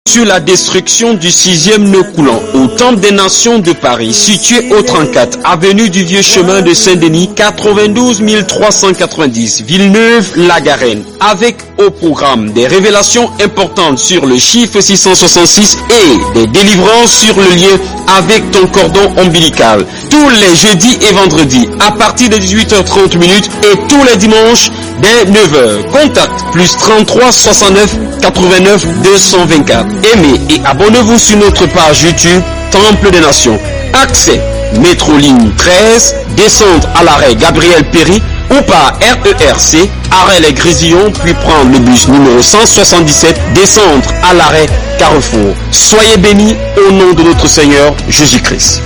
sur la destruction du 6e nœud coulant au Temple des Nations de Paris, situé au 34 avenue du Vieux Chemin de Saint-Denis, 92 390, Villeneuve-la-Garenne, avec au programme des révélations importantes sur le chiffre 666 et des délivrances sur le lien avec ton cordon ombilical. Tous les jeudis et vendredis à partir de 18h30 et tous les dimanches dès 9h. Contact plus 33 69 89 224. Aimez et abonnez-vous sur notre page YouTube Temple des Nations. Accès métro ligne 13, descente à l'arrêt Gabriel Péry ou par RERC, arrêt Les Grésillons, puis prendre le bus numéro 177, descendre à l'arrêt Carrefour. Soyez bénis au nom de notre Seigneur Jésus-Christ.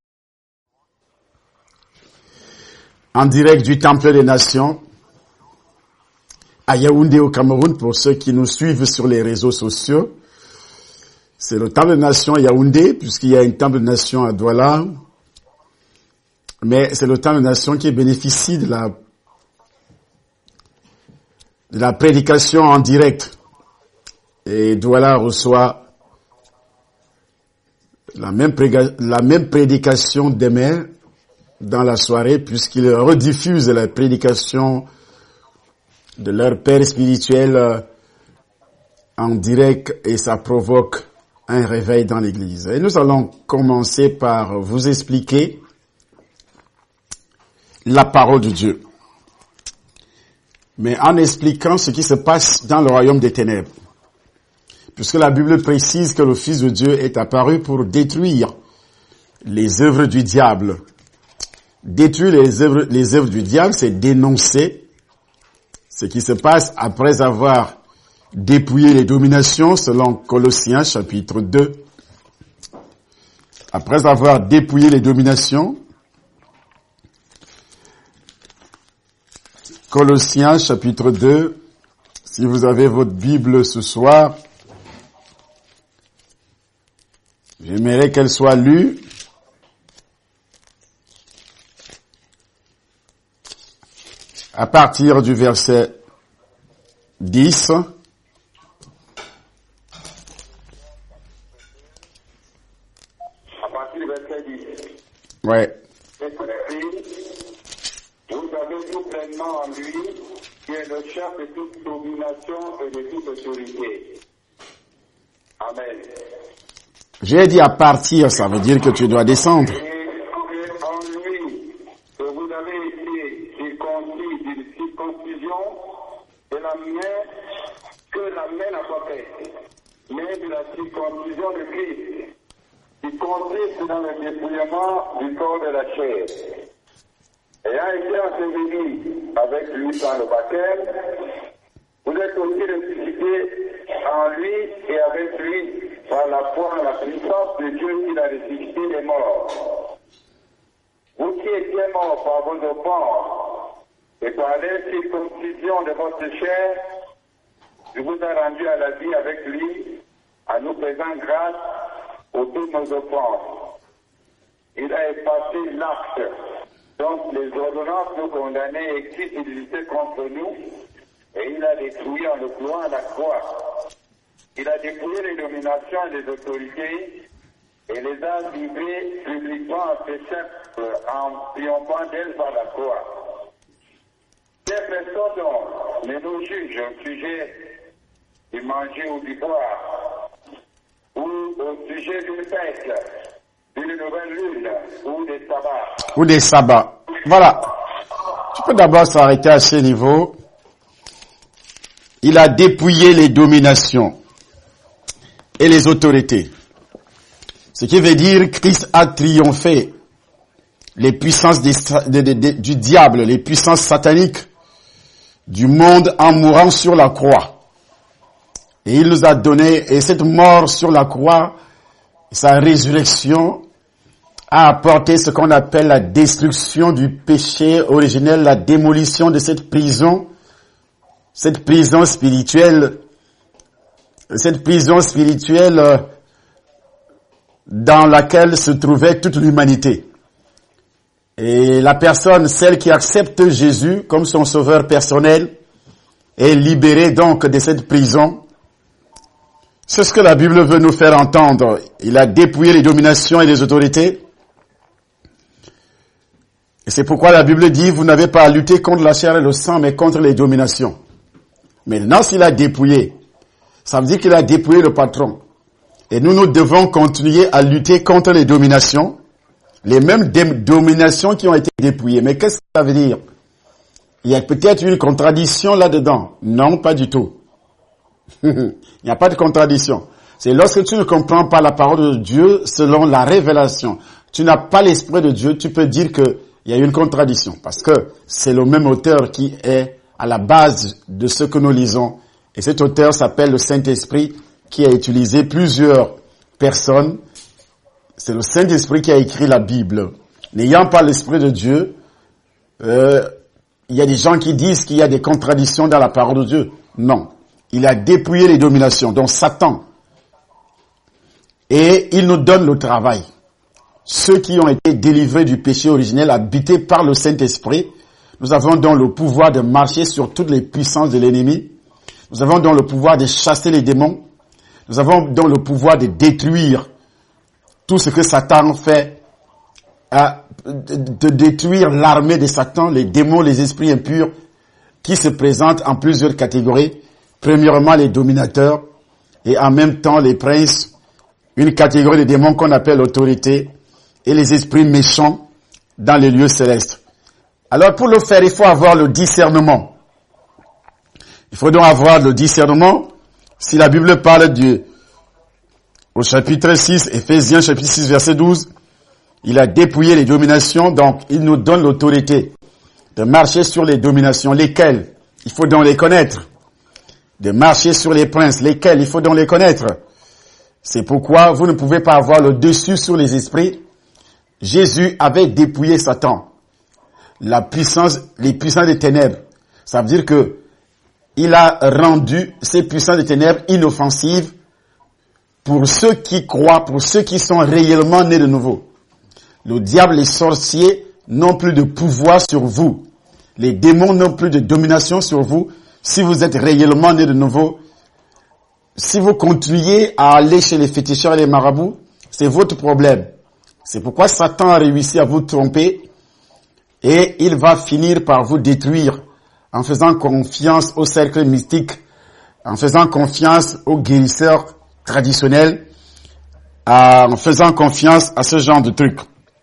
En direct du Temple des Nations, à Yaoundé au Cameroun, pour ceux qui nous suivent sur les réseaux sociaux. C'est le Temple des Nations à Yaoundé, puisqu'il y a une Temple des Nations à Douala. Mais c'est le Temple des Nations qui bénéficie de la prédication en direct. Et Douala reçoit la même prédication demain dans la soirée, puisqu'ils rediffusent la prédication de leur père spirituel en direct, et ça provoque un réveil dans l'église. Et nous allons commencer par vous expliquer la parole de Dieu, mais en expliquant ce qui se passe dans le royaume des ténèbres, puisque la Bible précise que le Fils de Dieu est apparu pour détruire les œuvres du diable. Détruire les œuvres du diable, c'est dénoncer ce qui se passe après avoir dépouillé les dominations, selon Colossiens chapitre 2. Après avoir dépouillé les dominations, Colossiens chapitre 2, si vous avez votre Bible ce soir, j'aimerais qu'elle soit lue. À partir du verset 10, ouais. Vous avez tout pleinement en lui, qui est le chef de toute domination et de toute autorité. Amen. J'ai dit à partir, ça veut dire que tu dois descendre. Et en lui, que vous avez été circoncis d'une circoncision de la main que la main n'a pas faite, mais de la circoncision de Christ, qui consiste dans le dépouillement du corps de la chair. Ayant été enseveli avec lui dans le baptême, vous êtes aussi ressuscités en lui et avec lui par la foi en la puissance de Dieu qui l'a ressuscité des morts. Vous qui étiez morts par vos offenses et par l'incirconcision de votre chair, je vous ai rendu à la vie avec lui, en nous faisant grâce pour toutes nos offenses. Il a effacé l'acte, donc les ordonnances nous condamnaient et qui existaient contre nous, et il a détruit en le clouant à la croix. Il a dépouillé les dominations et les autorités, et les a livrées publiquement à ses chefs en triomphant d'elles par la croix. Ces personnes donc ne nous jugent au sujet du manger ou du boire, ou au sujet d'une fête, d'une nouvelle lune, ou des sabbats. Ou des sabbats. Voilà. Tu peux d'abord s'arrêter à ce niveau. Il a dépouillé les dominations et les autorités. Ce qui veut dire que Christ a triomphé les puissances du diable, les puissances sataniques du monde en mourant sur la croix. Et il nous a donné, et cette mort sur la croix, sa résurrection, a apporté ce qu'on appelle la destruction du péché originel, la démolition de cette prison spirituelle dans laquelle se trouvait toute l'humanité. Et la personne, celle qui accepte Jésus comme son sauveur personnel, est libérée donc de cette prison C'est ce que la Bible veut nous faire entendre. Il a dépouillé les dominations et les autorités. Et c'est pourquoi la Bible dit, vous n'avez pas à lutter contre la chair et le sang, mais contre les dominations. Maintenant, s'il a dépouillé, ça veut dire qu'il a dépouillé le patron. Et nous devons continuer à lutter contre les dominations, les mêmes dominations qui ont été dépouillées. Mais qu'est-ce que ça veut dire? Il y a peut-être une contradiction là-dedans. Non, pas du tout. Il n'y a pas de contradiction. C'est lorsque tu ne comprends pas la parole de Dieu selon la révélation. Tu n'as pas l'esprit de Dieu, tu peux dire qu'il y a une contradiction. Parce que c'est le même auteur qui est à la base de ce que nous lisons. Et cet auteur s'appelle le Saint-Esprit, qui a utilisé plusieurs personnes. C'est le Saint-Esprit qui a écrit la Bible. N'ayant pas l'Esprit de Dieu, il y a des gens qui disent qu'il y a des contradictions dans la parole de Dieu. Non. Il a dépouillé les dominations, dont Satan. Et il nous donne le travail. Ceux qui ont été délivrés du péché originel, habités par le Saint-Esprit, nous avons donc le pouvoir de marcher sur toutes les puissances de l'ennemi. Nous avons donc le pouvoir de chasser les démons. Nous avons donc le pouvoir de détruire tout ce que Satan fait, de détruire l'armée de Satan, les démons, les esprits impurs, qui se présentent en plusieurs catégories. Premièrement, les dominateurs, et en même temps les princes, une catégorie de démons qu'on appelle l'autorité, et les esprits méchants dans les lieux célestes. Alors pour le faire, il faut avoir le discernement. Il faut donc avoir le discernement. Si la Bible parle au chapitre 6, Éphésiens chapitre 6 verset 12, il a dépouillé les dominations, donc il nous donne l'autorité de marcher sur les dominations, lesquelles il faut donc les connaître. De marcher sur les princes, lesquels il faut donc les connaître. C'est pourquoi vous ne pouvez pas avoir le dessus sur les esprits. Jésus avait dépouillé Satan, les puissances des ténèbres. Ça veut dire que il a rendu ces puissances des ténèbres inoffensives pour ceux qui croient, pour ceux qui sont réellement nés de nouveau. Le diable, les sorciers n'ont plus de pouvoir sur vous. Les démons n'ont plus de domination sur vous. Si vous êtes réellement nés de nouveau, si vous continuez à aller chez les féticheurs et les marabouts, c'est votre problème. C'est pourquoi Satan a réussi à vous tromper et il va finir par vous détruire en faisant confiance au cercle mystique, en faisant confiance aux guérisseurs traditionnels, en faisant confiance à ce genre de trucs.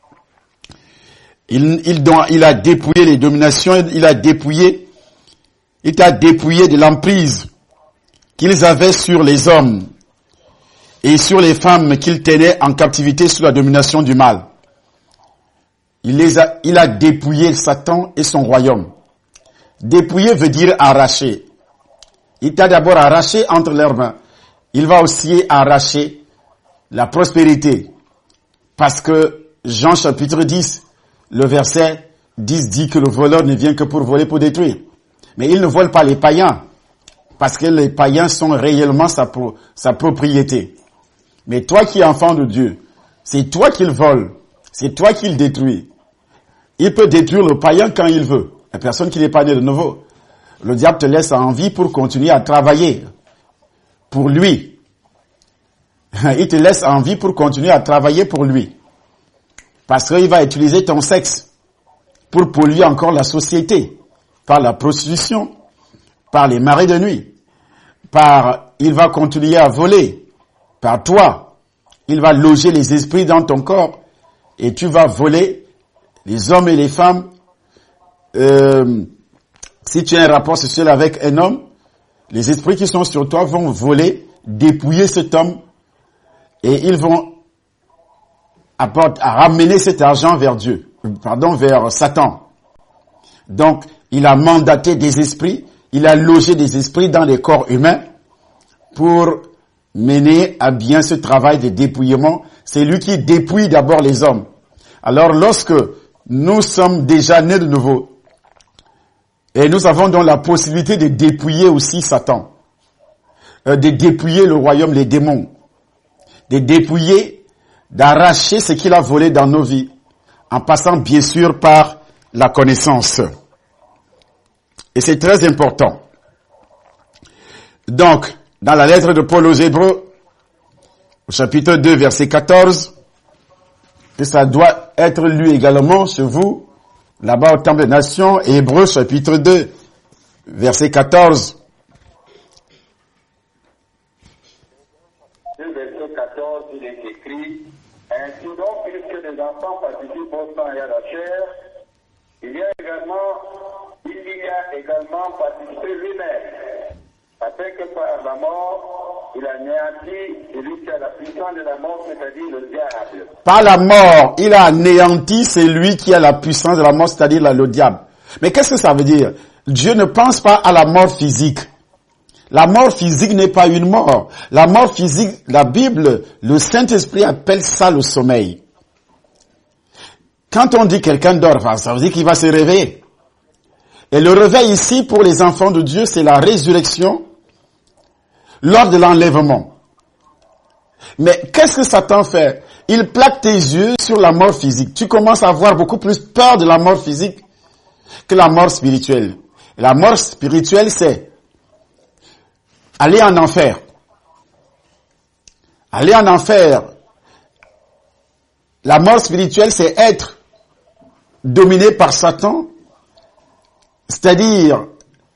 Il a dépouillé les dominations, il t'a dépouillé de l'emprise qu'ils avaient sur les hommes et sur les femmes qu'ils tenaient en captivité sous la domination du mal. Il a dépouillé Satan et son royaume. Dépouiller veut dire arracher. Il t'a d'abord arraché entre leurs mains. Il va aussi arracher la prospérité. Parce que Jean chapitre 10, le verset 10 dit que le voleur ne vient que pour voler, pour détruire. Mais il ne vole pas les païens. Parce que les païens sont réellement sa propriété. Mais toi qui es enfant de Dieu, c'est toi qu'il vole. C'est toi qu'il détruit. Il peut détruire le païen quand il veut. La personne qui n'est pas née de nouveau. Le diable te laisse en vie pour continuer à travailler pour lui. Il te laisse en vie pour continuer à travailler pour lui. Parce qu'il va utiliser ton sexe pour polluer encore la société. Par la prostitution, par les marées de nuit, il va continuer à voler, par toi. Il va loger les esprits dans ton corps et tu vas voler les hommes et les femmes. Si tu as un rapport sexuel avec un homme, les esprits qui sont sur toi vont voler, dépouiller cet homme et ils vont ramener cet argent vers vers Satan. Donc, il a mandaté des esprits, il a logé des esprits dans les corps humains pour mener à bien ce travail de dépouillement. C'est lui qui dépouille d'abord les hommes. Alors, lorsque nous sommes déjà nés de nouveau, et nous avons donc la possibilité de dépouiller aussi Satan, de dépouiller le royaume, les démons, de dépouiller, d'arracher ce qu'il a volé dans nos vies, en passant bien sûr par la connaissance. Et c'est très important. Donc, dans la lettre de Paul aux Hébreux, au chapitre 2, verset 14, que ça doit être lu également chez vous, là-bas au Temple des Nations, Hébreux, chapitre 2, verset 14. Le verset 14, il est écrit, ainsi donc, puisque les enfants participent au sang et à la chair, il y a également participé lui-même, afin que par la mort, il anéantit celui qui a la puissance de la mort, c'est-à-dire le diable. Par la mort, il a anéanti celui qui a la puissance de la mort, c'est-à-dire le diable. Mais qu'est-ce que ça veut dire? Dieu ne pense pas à la mort physique. La mort physique n'est pas une mort. La mort physique, la Bible, le Saint-Esprit appelle ça le sommeil. Quand on dit quelqu'un dort, ça veut dire qu'il va se réveiller. Et le réveil ici, pour les enfants de Dieu, c'est la résurrection lors de l'enlèvement. Mais qu'est-ce que Satan fait? Il plaque tes yeux sur la mort physique. Tu commences à avoir beaucoup plus peur de la mort physique que la mort spirituelle. Et la mort spirituelle, c'est aller en enfer. Aller en enfer. La mort spirituelle, c'est être dominé par Satan, c'est-à-dire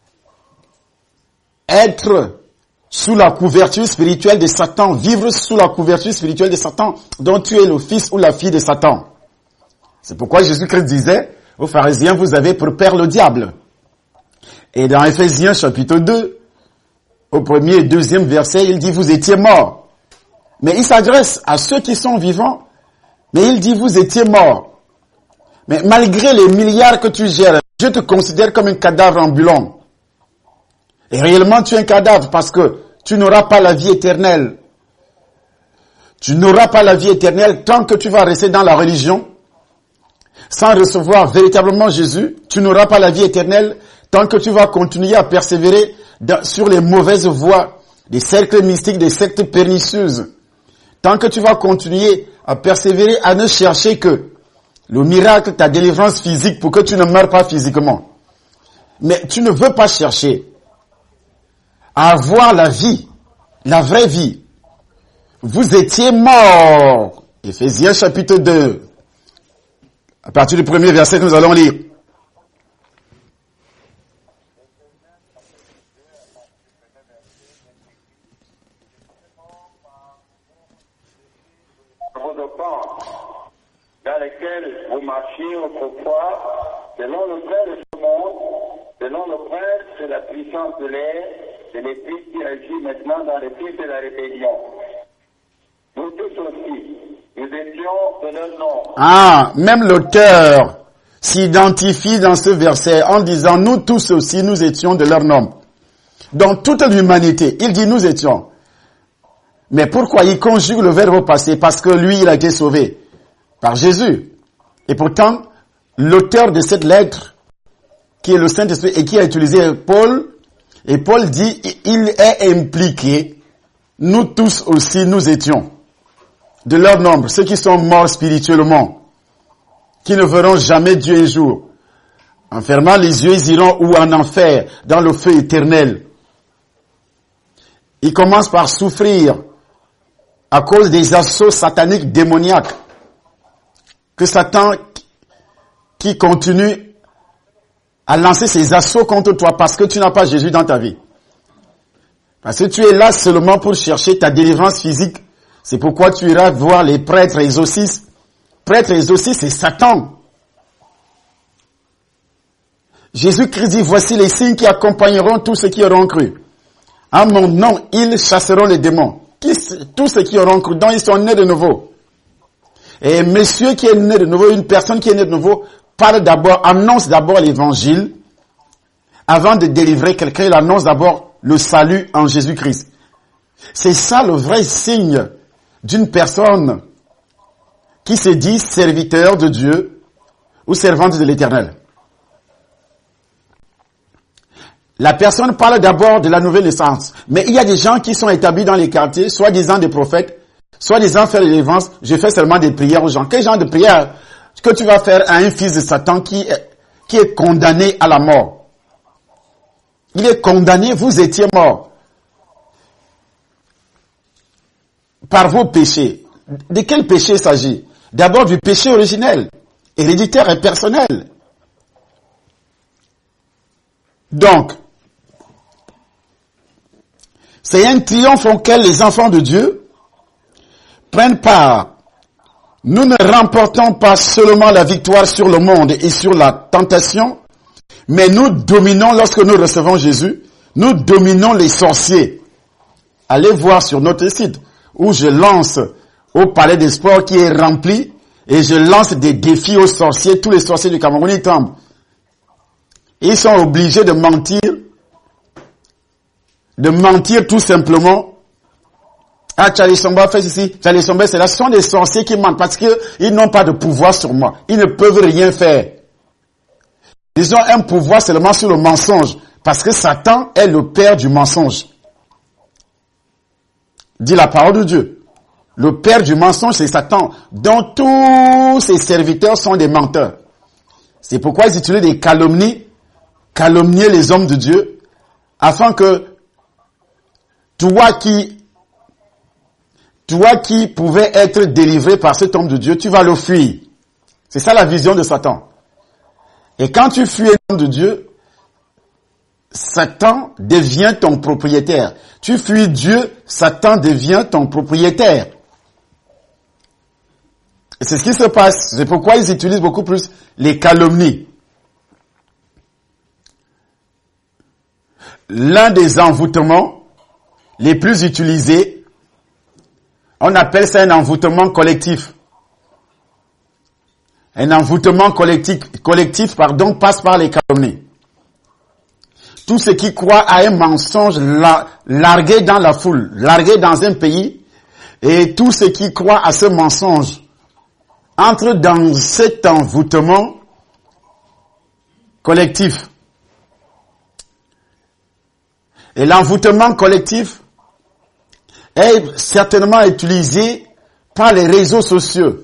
être sous la couverture spirituelle de Satan, vivre sous la couverture spirituelle de Satan, dont tu es le fils ou la fille de Satan. C'est pourquoi Jésus-Christ disait aux pharisiens, vous avez pour père le diable. Et dans Éphésiens chapitre 2, au premier et deuxième verset, il dit, vous étiez morts. Mais il s'adresse à ceux qui sont vivants, mais il dit, vous étiez morts. Mais malgré les milliards que tu gères, je te considère comme un cadavre ambulant. Et réellement, tu es un cadavre parce que tu n'auras pas la vie éternelle. Tu n'auras pas la vie éternelle tant que tu vas rester dans la religion, sans recevoir véritablement Jésus. Tu n'auras pas la vie éternelle tant que tu vas continuer à persévérer sur les mauvaises voies, des cercles mystiques, des sectes pernicieuses. Tant que tu vas continuer à persévérer, à ne chercher que le miracle, ta délivrance physique pour que tu ne meurs pas physiquement. Mais tu ne veux pas chercher à avoir la vie, la vraie vie. Vous étiez morts. Éphésiens chapitre 2. À partir du premier verset que nous allons lire. Vos offenses, dans lesquelles vous marchiez autrefois, selon le train de ce monde, selon le prince de la puissance de l'air, de l'esprit qui agit maintenant dans les fils de la rébellion. Nous tous aussi, nous étions de leur nom. Ah, même l'auteur s'identifie dans ce verset en disant, nous tous aussi, nous étions de leur nom. Dans toute l'humanité, il dit, nous étions. Mais pourquoi il conjugue le verbe au passé? Parce que lui, il a été sauvé par Jésus. Et pourtant, l'auteur de cette lettre, qui est le Saint-Esprit et qui a utilisé Paul, et Paul dit, il est impliqué, nous tous aussi, nous étions de leur nombre, ceux qui sont morts spirituellement, qui ne verront jamais Dieu un jour. En fermant les yeux, ils iront ou en enfer, dans le feu éternel. Ils commencent par souffrir à cause des assauts sataniques démoniaques que Satan qui continue à lancer ses assauts contre toi parce que tu n'as pas Jésus dans ta vie. Parce que tu es là seulement pour chercher ta délivrance physique. C'est pourquoi tu iras voir les prêtres exorcistes. Prêtres exorcistes, c'est Satan. Jésus-Christ dit, voici les signes qui accompagneront tous ceux qui auront cru. En mon nom, ils chasseront les démons. Tous ceux qui auront cru, dont ils sont nés de nouveau. Et monsieur qui est né de nouveau, une personne qui est née de nouveau, annonce d'abord l'évangile. Avant de délivrer quelqu'un, il annonce d'abord le salut en Jésus-Christ. C'est ça le vrai signe d'une personne qui se dit serviteur de Dieu ou servante de l'Éternel. La personne parle d'abord de la nouvelle naissance. Mais il y a des gens qui sont établis dans les quartiers, soi-disant des prophètes, soi-disant faire les délivrance. Je fais seulement des prières aux gens. Quel genre de prière que tu vas faire à un fils de Satan qui est condamné à la mort? Il est condamné, vous étiez mort. par vos péchés. De quel péché il s'agit? D'abord du péché originel, héréditaire et personnel. Donc, c'est un triomphe auquel les enfants de Dieu prennent part. Nous ne remportons pas seulement la victoire sur le monde et sur la tentation, mais nous dominons, lorsque nous recevons Jésus, nous dominons les sorciers. Allez voir sur notre site où je lance au palais des sports qui est rempli et je lance des défis aux sorciers. Tous les sorciers du Cameroun, ils tombent. Ils sont obligés de mentir tout simplement. Ah, Charlie Somba fait ceci, Charlie Somba c'est là. Ce sont des sorciers qui mentent parce qu'ils n'ont pas de pouvoir sur moi. Ils ne peuvent rien faire. Ils ont un pouvoir seulement sur le mensonge parce que Satan est le père du mensonge. Dit la parole de Dieu. Le père du mensonge, c'est Satan, dont tous ses serviteurs sont des menteurs. C'est pourquoi ils utilisent des calomnies, calomnier les hommes de Dieu, afin que toi qui pouvais être délivré par cet homme de Dieu, tu vas le fuir. C'est ça la vision de Satan. Et quand tu fuis l'homme de Dieu, Satan devient ton propriétaire. Tu fuis Dieu, Satan devient ton propriétaire. Et c'est ce qui se passe. C'est pourquoi ils utilisent beaucoup plus les calomnies. L'un des envoûtements les plus utilisés, on appelle ça un envoûtement collectif. Un envoûtement collectif, passe par les calomnies. Tout ce qui croit à un mensonge largué dans la foule, largué dans un pays, et tout ce qui croit à ce mensonge entre dans cet envoûtement collectif. Et l'envoûtement collectif est certainement utilisé par les réseaux sociaux.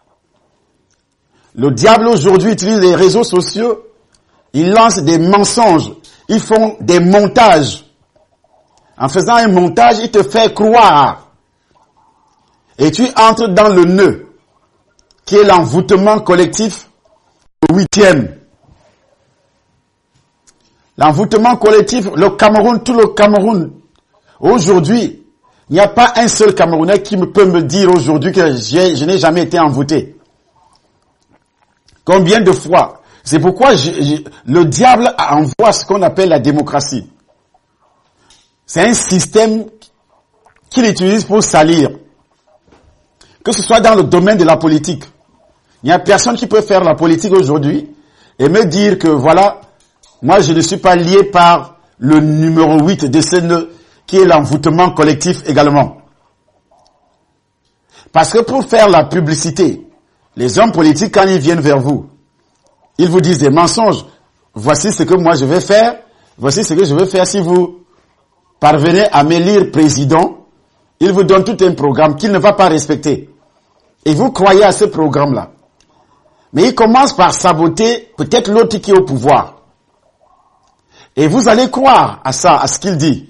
Le diable aujourd'hui utilise les réseaux sociaux, il lance des mensonges, ils font des montages. En faisant un montage, il te fait croire. Et tu entres dans le nœud, qui est l'envoûtement collectif, le 8e. L'envoûtement collectif, le Cameroun, tout le Cameroun, aujourd'hui, il n'y a pas un seul Camerounais qui peut me dire aujourd'hui que je n'ai jamais été envoûté. Combien de fois? C'est pourquoi le diable envoie ce qu'on appelle la démocratie. C'est un système qu'il utilise pour salir. Que ce soit dans le domaine de la politique. Il n'y a personne qui peut faire la politique aujourd'hui et me dire que voilà, moi je ne suis pas lié par le numéro 8 de ce nœud qui est l'envoûtement collectif également. Parce que pour faire la publicité, les hommes politiques, quand ils viennent vers vous, ils vous disent des mensonges. Voici ce que moi je vais faire. Voici ce que je vais faire si vous parvenez à m'élire président. Ils vous donnent tout un programme qu'il ne va pas respecter. Et vous croyez à ce programme-là. Mais il commence par saboter peut-être l'autre qui est au pouvoir. Et vous allez croire à ça, à ce qu'il dit.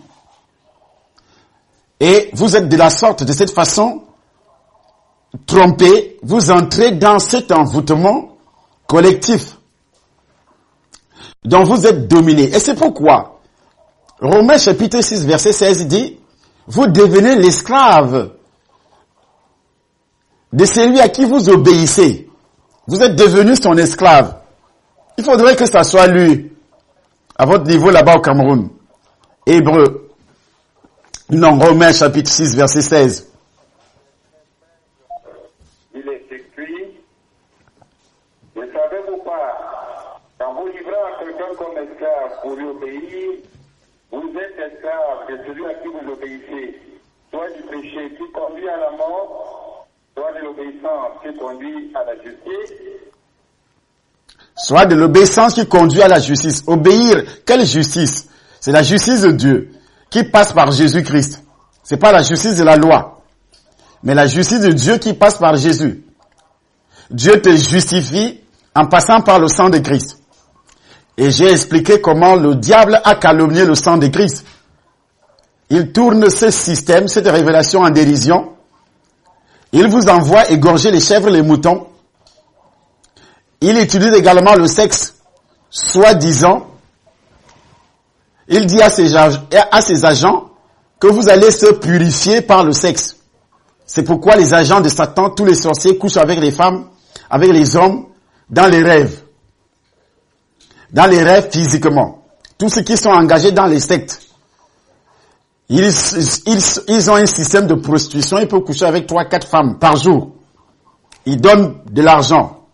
Et vous êtes de la sorte, de cette façon, trompé, vous entrez dans cet envoûtement collectif dont vous êtes dominé. Et c'est pourquoi Romains chapitre 6 verset 16 dit, vous devenez l'esclave de celui à qui vous obéissez. Vous êtes devenu son esclave. Il faudrait que ça soit lu à votre niveau là-bas au Cameroun. Hébreu. Non, Romains chapitre 6 verset 16. Il est écrit, ne savez-vous pas, quand vous livrez à quelqu'un comme esclave pour lui obéir, vous êtes esclave de celui à qui vous obéissez, soit du péché qui conduit à la mort, soit de l'obéissance qui conduit à la justice. Soit de l'obéissance qui conduit à la justice. Obéir, quelle justice? C'est la justice de Dieu qui passe par Jésus-Christ. C'est pas la justice de la loi, mais la justice de Dieu qui passe par Jésus. Dieu te justifie en passant par le sang de Christ. Et j'ai expliqué comment le diable a calomnié le sang de Christ. Il tourne ce système, cette révélation en dérision, Il vous envoie égorger les chèvres et les moutons. Il utilise également le sexe, soi-disant. Il dit à ses agents que vous allez se purifier par le sexe. C'est pourquoi les agents de Satan, tous les sorciers, couchent avec les femmes, avec les hommes, dans les rêves. Dans les rêves physiquement. Tous ceux qui sont engagés dans les sectes. Ils ont un système de prostitution. Ils peuvent coucher avec 3-4 femmes par jour. Ils donnent de l'argent.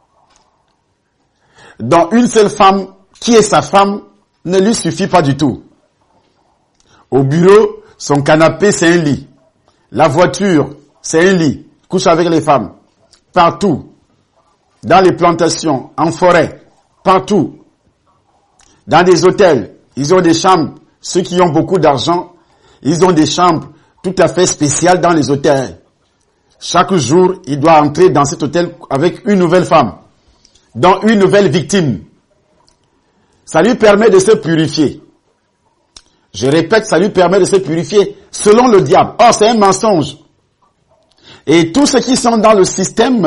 Donc une seule femme, qui est sa femme, ne lui suffit pas du tout. Au bureau, son canapé, c'est un lit. La voiture, c'est un lit. Il couche avec les femmes. Partout. Dans les plantations, en forêt. Partout. Dans des hôtels. Ils ont des chambres. Ceux qui ont beaucoup d'argent, ils ont des chambres tout à fait spéciales dans les hôtels. Chaque jour, il doit entrer dans cet hôtel avec une nouvelle femme. Donc une nouvelle victime. Ça lui permet de se purifier. Je répète, ça lui permet de se purifier selon le diable. Or, c'est un mensonge. Et tous ceux qui sont dans le système,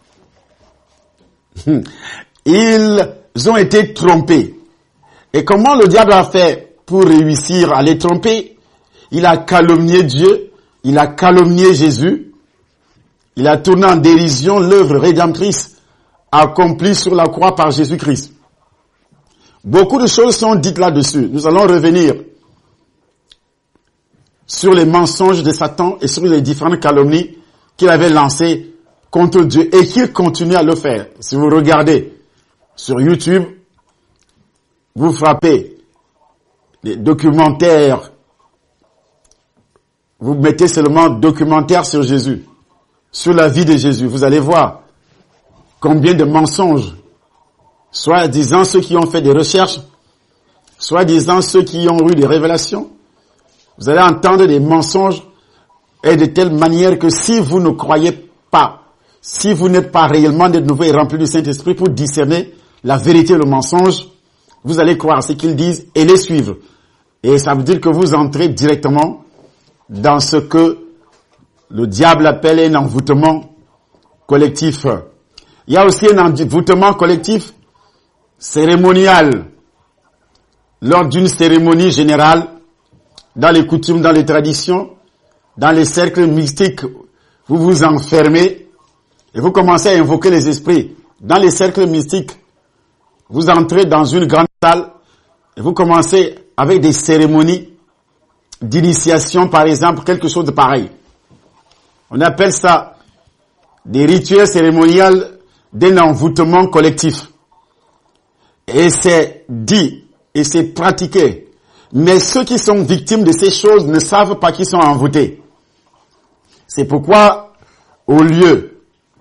ils ont été trompés. Et comment le diable a fait pour réussir à les tromper? Il a calomnié Dieu, il a calomnié Jésus, il a tourné en dérision l'œuvre rédemptrice accomplie sur la croix par Jésus-Christ. Beaucoup de choses sont dites là-dessus. Nous allons revenir sur les mensonges de Satan et sur les différentes calomnies qu'il avait lancées contre Dieu et qu'il continue à le faire. Si vous regardez sur YouTube, vous frappez les documentaires, vous mettez seulement documentaire sur Jésus, sur la vie de Jésus. Vous allez voir combien de mensonges, soit disant ceux qui ont fait des recherches, soit disant ceux qui ont eu des révélations. Vous allez entendre des mensonges et de telle manière que si vous ne croyez pas, si vous n'êtes pas réellement de nouveau et rempli du Saint-Esprit pour discerner la vérité et le mensonge, vous allez croire ce qu'ils disent et les suivre. Et ça veut dire que vous entrez directement dans ce que le diable appelle un envoûtement collectif. Il y a aussi un envoûtement collectif cérémonial. Lors d'une cérémonie générale, dans les coutumes, dans les traditions, dans les cercles mystiques, vous vous enfermez et vous commencez à invoquer les esprits. Dans les cercles mystiques, vous entrez dans une grande salle et vous commencez avec des cérémonies d'initiation, par exemple, quelque chose de pareil. On appelle ça des rituels cérémoniels d'un envoûtement collectif. Et c'est dit et c'est pratiqué. Mais ceux qui sont victimes de ces choses ne savent pas qu'ils sont envoûtés. C'est pourquoi, au lieu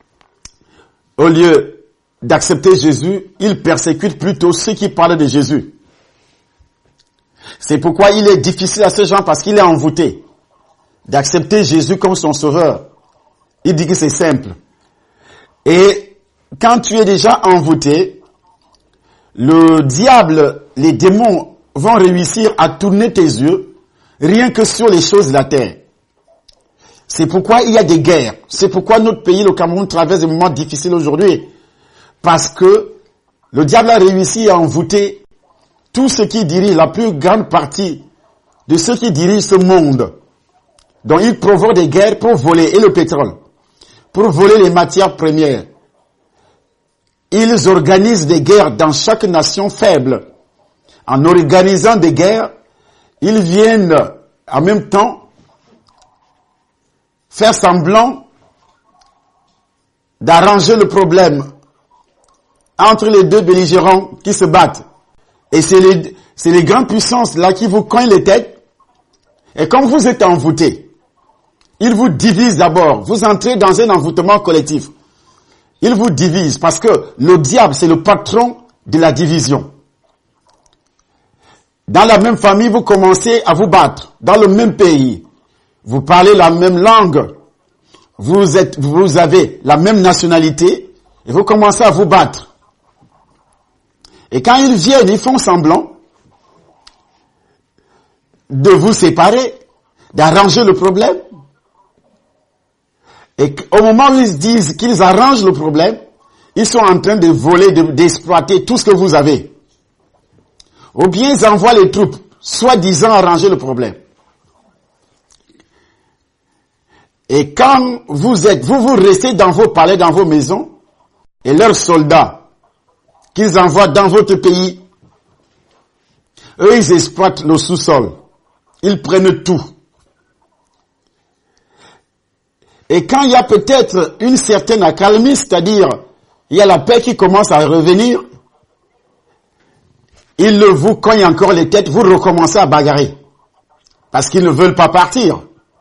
d'accepter Jésus, ils persécutent plutôt ceux qui parlent de Jésus. C'est pourquoi il est difficile à ces gens, parce qu'il est envoûté, d'accepter Jésus comme son sauveur. Il dit que c'est simple. Et quand tu es déjà envoûté, le diable, les démons vont réussir à tourner tes yeux rien que sur les choses de la terre. C'est pourquoi il y a des guerres. C'est pourquoi notre pays, le Cameroun, traverse des moments difficiles aujourd'hui. Parce que le diable a réussi à envoûter tout ce qui dirige, la plus grande partie de ceux qui dirigent ce monde. Donc il provoque des guerres pour voler, et le pétrole, pour voler les matières premières. Ils organisent des guerres dans chaque nation faible. En organisant des guerres, ils viennent en même temps faire semblant d'arranger le problème entre les deux belligérants qui se battent. Et c'est les grandes puissances là qui vous cognent les têtes. Et comme vous êtes envoûtés, ils vous divisent d'abord. Vous entrez dans un envoûtement collectif. Ils vous divisent parce que le diable, c'est le patron de la division. Dans la même famille, vous commencez à vous battre. Dans le même pays, vous parlez la même langue. Vous avez la même nationalité et vous commencez à vous battre. Et quand ils viennent, ils font semblant de vous séparer, d'arranger le problème. Et Et au moment où ils disent qu'ils arrangent le problème, ils sont en train de voler, d'exploiter tout ce que vous avez. Ou bien ils envoient les troupes, soi-disant arranger le problème. Et quand vous restez dans vos palais, dans vos maisons, et leurs soldats qu'ils envoient dans votre pays, eux, ils exploitent le sous-sol. Ils prennent tout. Et quand il y a peut-être une certaine accalmie, c'est-à-dire, il y a la paix qui commence à revenir, ils vous cognent encore les têtes, vous recommencez à bagarrer. Parce qu'ils ne veulent pas partir.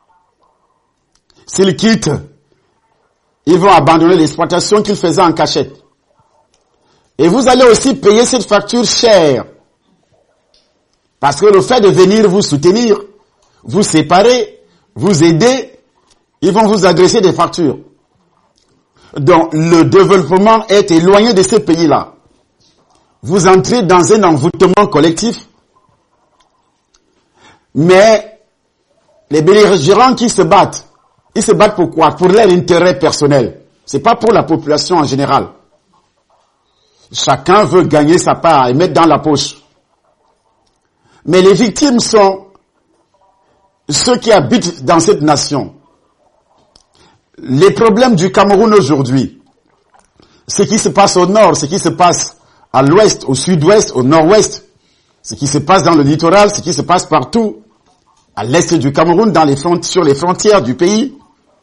S'ils quittent, ils vont abandonner l'exploitation qu'ils faisaient en cachette. Et vous allez aussi payer cette facture chère. Parce que le fait de venir vous soutenir, vous séparer, vous aider, ils vont vous adresser des factures. Donc, le développement est éloigné de ces pays-là. Vous entrez dans un envoûtement collectif, mais les belligérants qui se battent, ils se battent pour quoi? Pour leur intérêt personnel. C'est pas pour la population en général. Chacun veut gagner sa part et mettre dans la poche. Mais les victimes sont ceux qui habitent dans cette nation. Les problèmes du Cameroun aujourd'hui, ce qui se passe au nord, ce qui se passe à l'ouest, au sud-ouest, au nord-ouest, ce qui se passe dans le littoral, ce qui se passe partout, à l'est du Cameroun, sur les frontières du pays.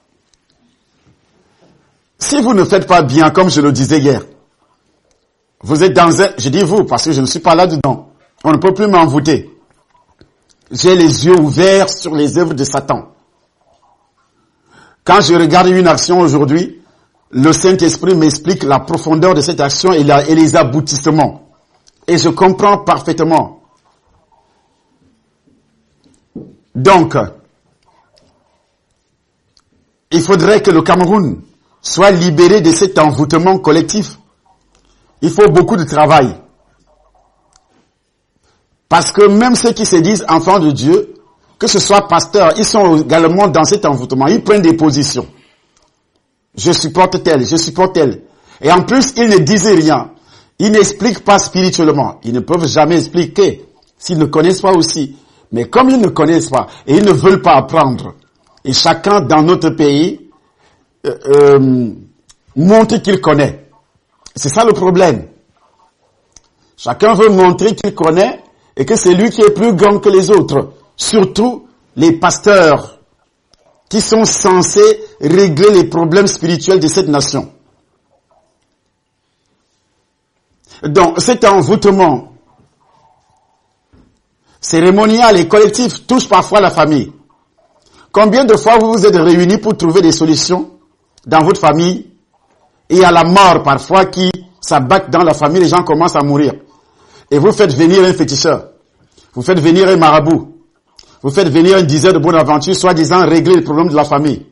Si vous ne faites pas bien, comme je le disais hier, vous êtes dans je dis vous, parce que je ne suis pas là-dedans, on ne peut plus m'envoûter. J'ai les yeux ouverts sur les œuvres de Satan. Quand je regarde une action aujourd'hui, le Saint-Esprit m'explique la profondeur de cette action et les aboutissements. Et je comprends parfaitement. Donc, il faudrait que le Cameroun soit libéré de cet envoûtement collectif. Il faut beaucoup de travail. Parce que même ceux qui se disent enfants de Dieu, que ce soit pasteurs, ils sont également dans cet envoûtement. Ils prennent des positions. Je supporte tel, je supporte tel. Et en plus, ils ne disent rien. Ils n'expliquent pas spirituellement. Ils ne peuvent jamais expliquer s'ils ne connaissent pas aussi. Mais comme ils ne connaissent pas et ils ne veulent pas apprendre, et chacun dans notre pays montre qu'il connaît. C'est ça le problème. Chacun veut montrer qu'il connaît et que c'est lui qui est plus grand que les autres. Surtout les pasteurs qui sont censés régler les problèmes spirituels de cette nation. Donc cet envoûtement cérémonial et collectif touche parfois la famille. Combien de fois vous vous êtes réunis pour trouver des solutions dans votre famille et il y a la mort parfois qui s'abat dans la famille, les gens commencent à mourir. Et vous faites venir un féticheur, vous faites venir un marabout, vous faites venir un diseur de bonne aventure, soi-disant régler les problèmes de la famille.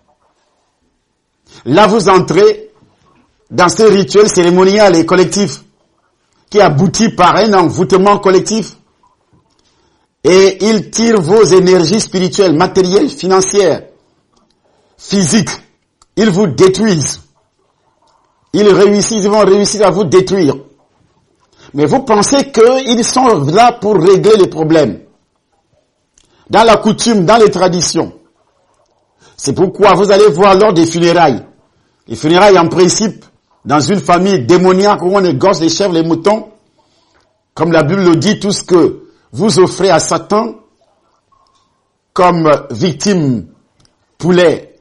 Là, vous entrez dans ce rituel cérémonial et collectif qui aboutit par un envoûtement collectif et il tire vos énergies spirituelles, matérielles, financières, physiques. Ils vous détruisent. Ils vont réussir à vous détruire. Mais vous pensez qu'ils sont là pour régler les problèmes. Dans la coutume, dans les traditions. C'est pourquoi vous allez voir lors des funérailles. Les funérailles, en principe, dans une famille démoniaque où on égorge les chèvres, les moutons, comme la Bible le dit, tout ce que vous offrez à Satan comme victime, poulet,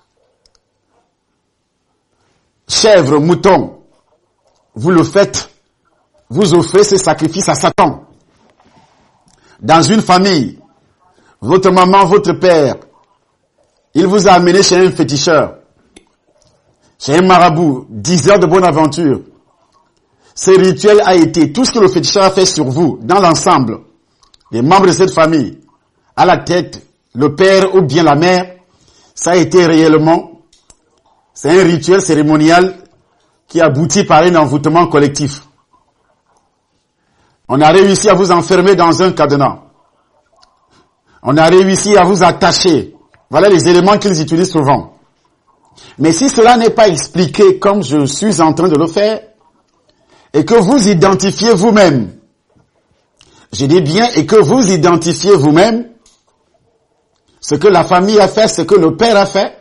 chèvre, mouton, vous le faites, vous offrez ces sacrifices à Satan. Dans une famille, votre maman, votre père, il vous a amené chez un féticheur, chez un marabout, diseur de bonne aventure. Ce rituel a été tout ce que le féticheur a fait sur vous, dans l'ensemble, les membres de cette famille, à la tête, le père ou bien la mère, ça a été réellement, c'est un rituel cérémonial qui aboutit par un envoûtement collectif. On a réussi à vous enfermer dans un cadenas. On a réussi à vous attacher. Voilà les éléments qu'ils utilisent souvent. Mais si cela n'est pas expliqué comme je suis en train de le faire, et que vous identifiez vous-même, je dis bien, et que vous identifiez vous-même ce que la famille a fait, ce que le père a fait,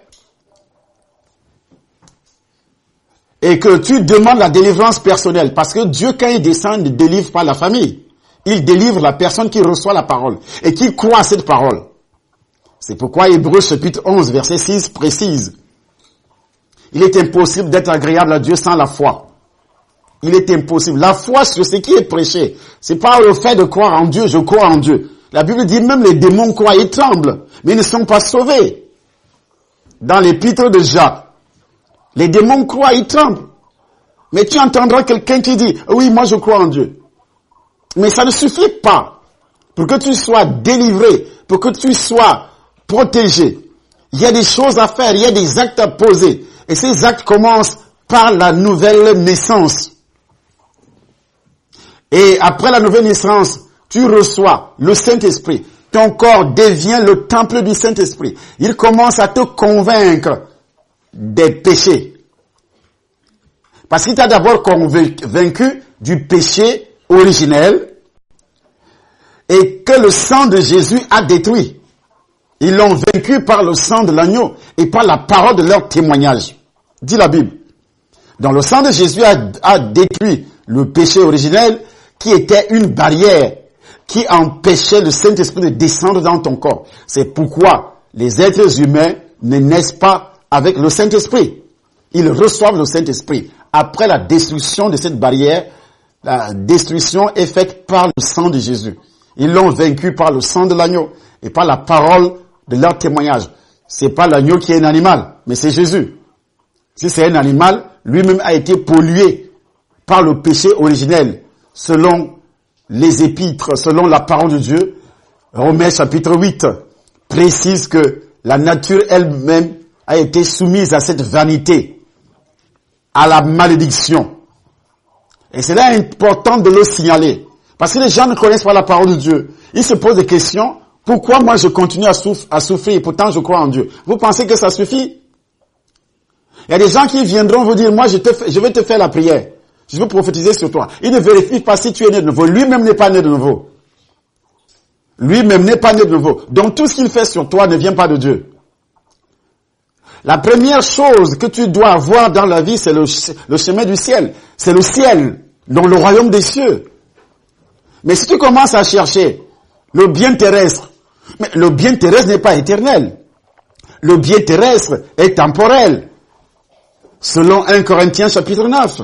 et que tu demandes la délivrance personnelle, parce que Dieu, quand il descend, ne délivre pas la famille. Il délivre la personne qui reçoit la parole et qui croit à cette parole. C'est pourquoi Hébreux chapitre 11, verset 6 précise: il est impossible d'être agréable à Dieu sans la foi. Il est impossible. La foi sur ce qui est prêché, c'est pas le fait de croire en Dieu, je crois en Dieu. La Bible dit même les démons croient et tremblent, mais ils ne sont pas sauvés. Dans l'épître de Jacques, les démons croient, ils tremblent. Mais tu entendras quelqu'un qui dit, oui, moi je crois en Dieu. Mais ça ne suffit pas pour que tu sois délivré, pour que tu sois protégé. Il y a des choses à faire, il y a des actes à poser. Et ces actes commencent par la nouvelle naissance. Et après la nouvelle naissance, tu reçois le Saint-Esprit. Ton corps devient le temple du Saint-Esprit. Il commence à te convaincre des péchés. Parce qu'il t'a d'abord convaincu du péché originel et que le sang de Jésus a détruit. Ils l'ont vaincu par le sang de l'agneau et par la parole de leur témoignage. Dit la Bible. Donc le sang de Jésus a détruit le péché originel qui était une barrière qui empêchait le Saint-Esprit de descendre dans ton corps. C'est pourquoi les êtres humains ne naissent pas avec le Saint-Esprit. Ils reçoivent le Saint-Esprit. Après la destruction de cette barrière, la destruction est faite par le sang de Jésus. Ils l'ont vaincu par le sang de l'agneau et par la parole de leur témoignage. C'est pas l'agneau qui est un animal, mais c'est Jésus. Si c'est un animal, lui-même a été pollué par le péché originel, selon les épîtres, selon la parole de Dieu. Romains chapitre 8 précise que la nature elle-même a été soumise à cette vanité, à la malédiction. Et c'est là important de le signaler. Parce que les gens ne connaissent pas la parole de Dieu. Ils se posent des questions. Pourquoi moi je continue à souffrir et pourtant je crois en Dieu? Vous pensez que ça suffit? Il y a des gens qui viendront vous dire, moi je vais te faire la prière. Je veux prophétiser sur toi. Ils ne vérifient pas si tu es né de nouveau. Lui-même n'est pas né de nouveau. Lui-même n'est pas né de nouveau. Donc tout ce qu'il fait sur toi ne vient pas de Dieu. La première chose que tu dois avoir dans la vie, c'est le chemin du ciel. C'est le ciel, dans le royaume des cieux. Mais si tu commences à chercher le bien terrestre, mais le bien terrestre n'est pas éternel. Le bien terrestre est temporel. Selon 1 Corinthiens chapitre 9.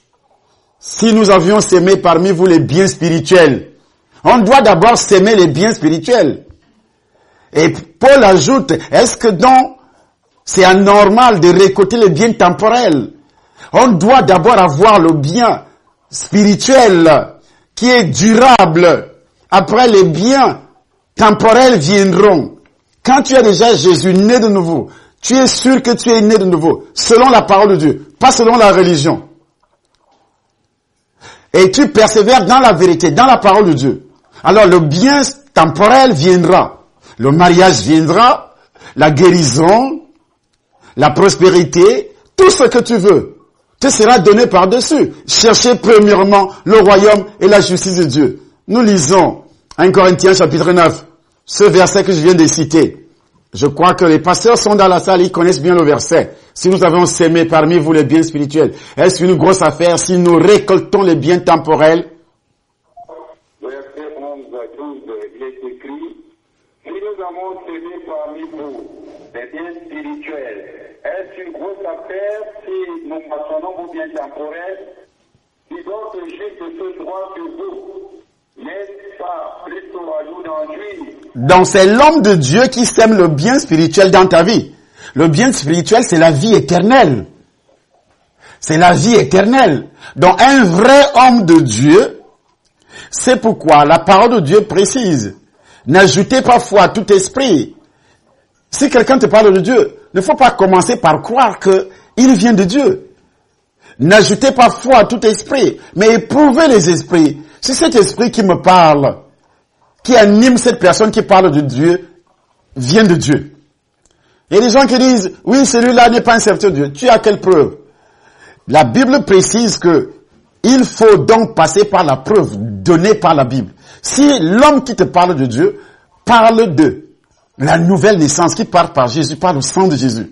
Si nous avions sémé parmi vous les biens spirituels, on doit d'abord s'aimer les biens spirituels. Et Paul ajoute, est-ce que donc c'est anormal de récolter les biens temporels? On doit d'abord avoir le bien spirituel qui est durable. Après, les biens temporels viendront. Quand tu as déjà Jésus né de nouveau, tu es sûr que tu es né de nouveau, selon la parole de Dieu, pas selon la religion. Et tu persévères dans la vérité, dans la parole de Dieu. Alors le bien temporel viendra. Le mariage viendra, la guérison, la prospérité, tout ce que tu veux te sera donné par-dessus. Cherchez premièrement le royaume et la justice de Dieu. Nous lisons 1 Corinthiens chapitre 9, ce verset que je viens de citer. Je crois que les pasteurs sont dans la salle, ils connaissent bien le verset. Si nous avons sémé parmi vous les biens spirituels, est-ce une grosse affaire si nous récoltons les biens temporels? Verset 11 à 12, il est écrit, si nous avons sémé parmi vous les biens spirituels, est-ce une grosse affaire si nous moissonnons vos biens temporels? Si d'autres juifs se droit sur vous, n'est-ce pas plutôt à nous d'enduire? Donc c'est l'homme de Dieu qui sème le bien spirituel dans ta vie. Le bien spirituel, c'est la vie éternelle. C'est la vie éternelle. Donc un vrai homme de Dieu, c'est pourquoi la parole de Dieu précise, n'ajoutez pas foi à tout esprit. Si quelqu'un te parle de Dieu, ne faut pas commencer par croire qu'il vient de Dieu. N'ajoutez pas foi à tout esprit, mais éprouvez les esprits. Si cet esprit qui me parle, qui anime cette personne qui parle de Dieu, vient de Dieu. Il y a des gens qui disent, oui, celui-là n'est pas un serviteur de Dieu. Tu as quelle preuve? La Bible précise que il faut donc passer par la preuve donnée par la Bible. Si l'homme qui te parle de Dieu parle de la nouvelle naissance, qui parle par Jésus, par le sang de Jésus,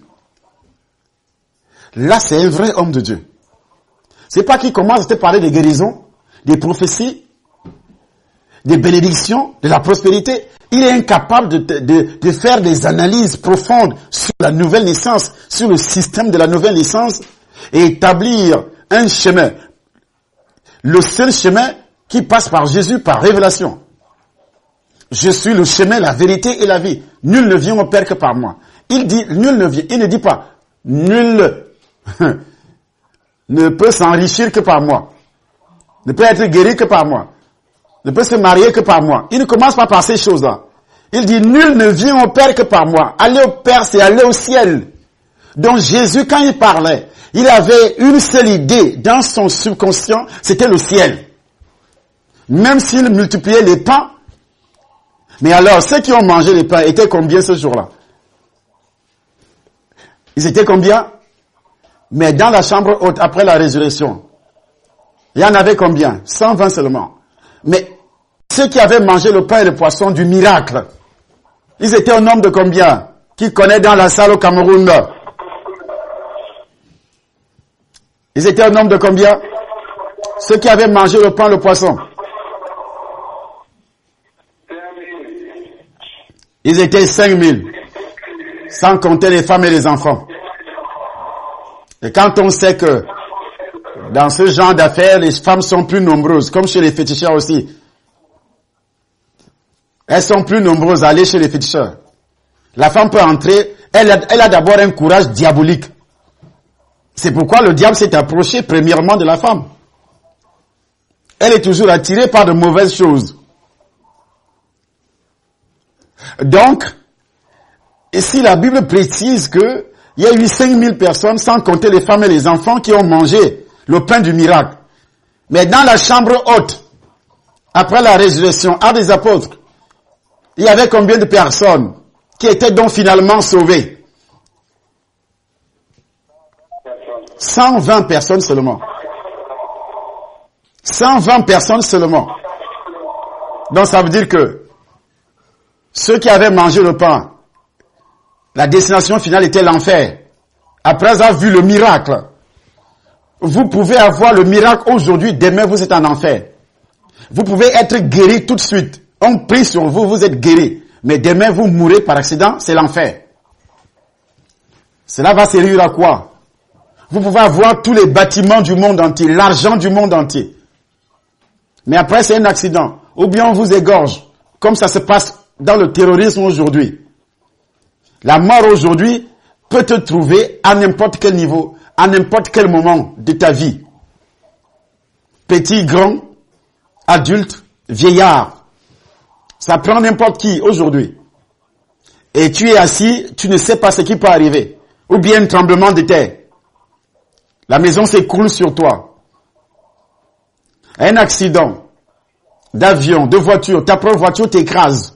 là c'est un vrai homme de Dieu. C'est pas qu'il commence à te parler des guérisons, des prophéties, des bénédictions, de la prospérité. Il est incapable de faire des analyses profondes sur la nouvelle naissance, sur le système de la nouvelle naissance, et établir un chemin. Le seul chemin qui passe par Jésus, par révélation. Je suis le chemin, la vérité et la vie. Nul ne vient au Père que par moi. Il dit, nul ne vient. Il ne dit pas, nul ne peut s'enrichir que par moi. Ne peut être guéri que par moi. Ne peut se marier que par moi. Il ne commence pas par ces choses-là. Il dit, nul ne vient au Père que par moi. Aller au Père, c'est aller au ciel. Donc Jésus, quand il parlait, il avait une seule idée dans son subconscient, c'était le ciel. Même s'il multipliait les pains. Mais alors, ceux qui ont mangé les pains étaient combien ce jour-là? Ils étaient combien? Mais dans la chambre haute, après la résurrection, il y en avait combien? 120 seulement. Mais ceux qui avaient mangé le pain et le poisson du miracle, ils étaient au nombre de combien? Qui connaît dans la salle au Cameroun? Ils étaient au nombre de combien? Ceux qui avaient mangé le pain et le poisson. Ils étaient 5000. Sans compter les femmes et les enfants. Et quand on sait que dans ce genre d'affaires, les femmes sont plus nombreuses, comme chez les féticheurs aussi. Elles sont plus nombreuses à aller chez les féticheurs. La femme peut entrer, elle a d'abord un courage diabolique. C'est pourquoi le diable s'est approché premièrement de la femme. Elle est toujours attirée par de mauvaises choses. Donc, ici la Bible précise que il y a eu 5000 personnes, sans compter les femmes et les enfants, qui ont mangé le pain du miracle. Mais dans la chambre haute, après la résurrection, à des apôtres, il y avait combien de personnes qui étaient donc finalement sauvées? 120 personnes seulement. 120 personnes seulement. Donc ça veut dire que ceux qui avaient mangé le pain, la destination finale était l'enfer. Après avoir vu le miracle, vous pouvez avoir le miracle aujourd'hui, demain vous êtes en enfer. Vous pouvez être guéri tout de suite. On prie sur vous, vous êtes guéri. Mais demain vous mourrez par accident, c'est l'enfer. Cela va servir à quoi? Vous pouvez avoir tous les bâtiments du monde entier, l'argent du monde entier. Mais après c'est un accident. Ou bien on vous égorge, comme ça se passe dans le terrorisme aujourd'hui. La mort aujourd'hui peut te trouver à n'importe quel niveau, à n'importe quel moment de ta vie. Petit, grand, adulte, vieillard. Ça prend n'importe qui aujourd'hui. Et tu es assis, tu ne sais pas ce qui peut arriver. Ou bien un tremblement de terre. La maison s'écroule sur toi. Un accident d'avion, de voiture, ta propre voiture t'écrase.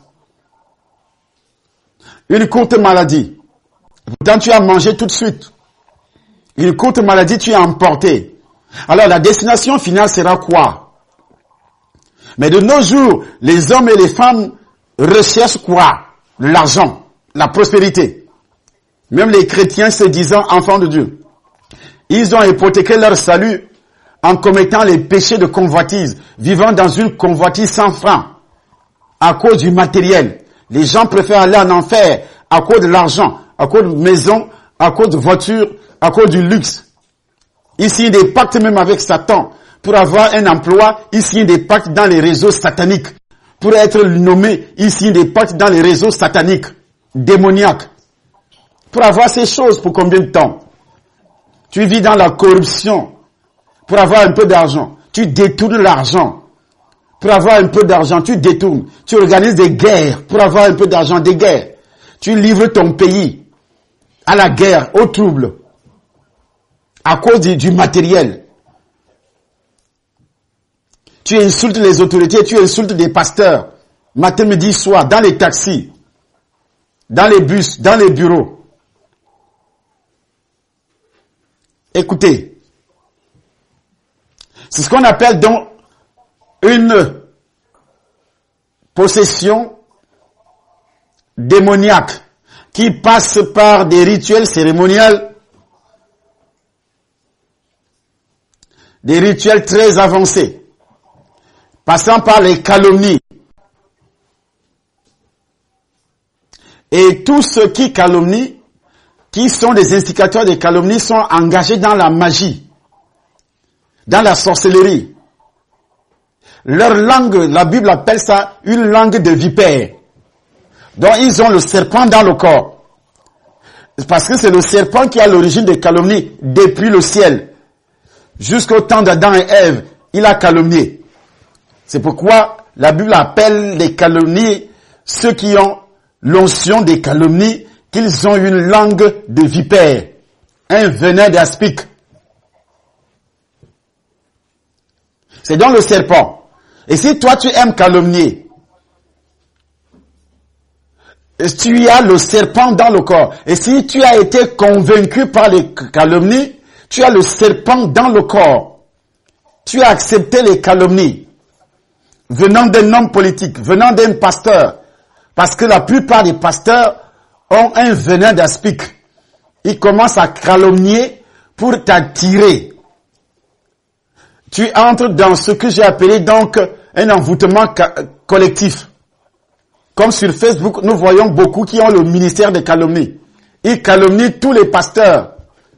Une courte maladie. Pourtant, tu as mangé tout de suite. Une courte maladie, tu es emporté. Alors, la destination finale sera quoi? Mais de nos jours, les hommes et les femmes recherchent quoi? L'argent, la prospérité. Même les chrétiens se disant enfants de Dieu. Ils ont hypothéqué leur salut en commettant les péchés de convoitise, vivant dans une convoitise sans frein, à cause du matériel. Les gens préfèrent aller en enfer à cause de l'argent, à cause de maison, à cause de voiture, à cause du luxe. Ils signent des pactes même avec Satan. Pour avoir un emploi, ils signent des pactes dans les réseaux sataniques. Pour être nommé, ils signent des pactes dans les réseaux sataniques, démoniaques. Pour avoir ces choses, pour combien de temps? Tu vis dans la corruption. Pour avoir un peu d'argent, tu détournes l'argent. Pour avoir un peu d'argent, tu détournes. Tu organises des guerres pour avoir un peu d'argent, des guerres. Tu livres ton pays à la guerre, au trouble, à cause du matériel. Tu insultes les autorités, tu insultes des pasteurs, matin, midi, soir, dans les taxis, dans les bus, dans les bureaux. Écoutez. C'est ce qu'on appelle donc une possession démoniaque qui passe par des rituels cérémoniels, des rituels très avancés, passant par les calomnies. Et tous ceux qui calomnient, qui sont des instigateurs de calomnie, sont engagés dans la magie, dans la sorcellerie. Leur langue, la Bible appelle ça une langue de vipère. Donc ils ont le serpent dans le corps. Parce que c'est le serpent qui a l'origine des calomnies depuis le ciel. Jusqu'au temps d'Adam et Ève, il a calomnié. C'est pourquoi la Bible appelle les calomnies ceux qui ont l'onction des calomnies, qu'ils ont une langue de vipère, un venin d'aspic. C'est donc le serpent. Et si toi tu aimes calomnier, tu as le serpent dans le corps. Et si tu as été convaincu par les calomnies, tu as le serpent dans le corps. Tu as accepté les calomnies venant d'un homme politique, venant d'un pasteur. Parce que la plupart des pasteurs ont un venin d'aspic. Ils commencent à calomnier pour t'attirer. Tu entres dans ce que j'ai appelé donc un envoûtement collectif. Comme sur Facebook, nous voyons beaucoup qui ont le ministère de calomnie. Ils calomnient tous les pasteurs.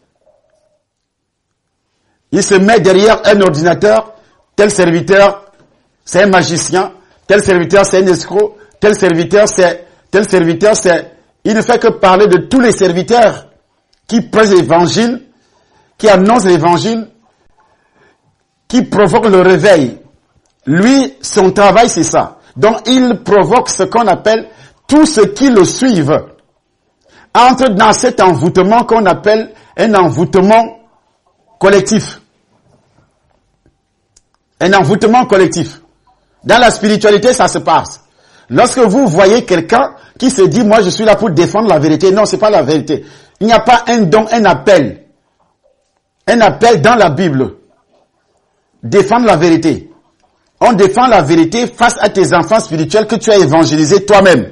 Ils se mettent derrière un ordinateur, tel serviteur, c'est un magicien, tel serviteur, c'est un escroc, tel serviteur, c'est, il ne fait que parler de tous les serviteurs qui prêchent l'évangile, qui annoncent l'évangile, qui provoquent le réveil. Lui, son travail, c'est ça. Donc, il provoque ce qu'on appelle tous ceux qui le suivent. Entre dans cet envoûtement qu'on appelle un envoûtement collectif. Un envoûtement collectif. Dans la spiritualité, ça se passe. Lorsque vous voyez quelqu'un qui se dit, moi je suis là pour défendre la vérité. Non, c'est pas la vérité. Il n'y a pas un don, un appel. Un appel dans la Bible. Défendre la vérité. On défend la vérité face à tes enfants spirituels que tu as évangélisés toi-même.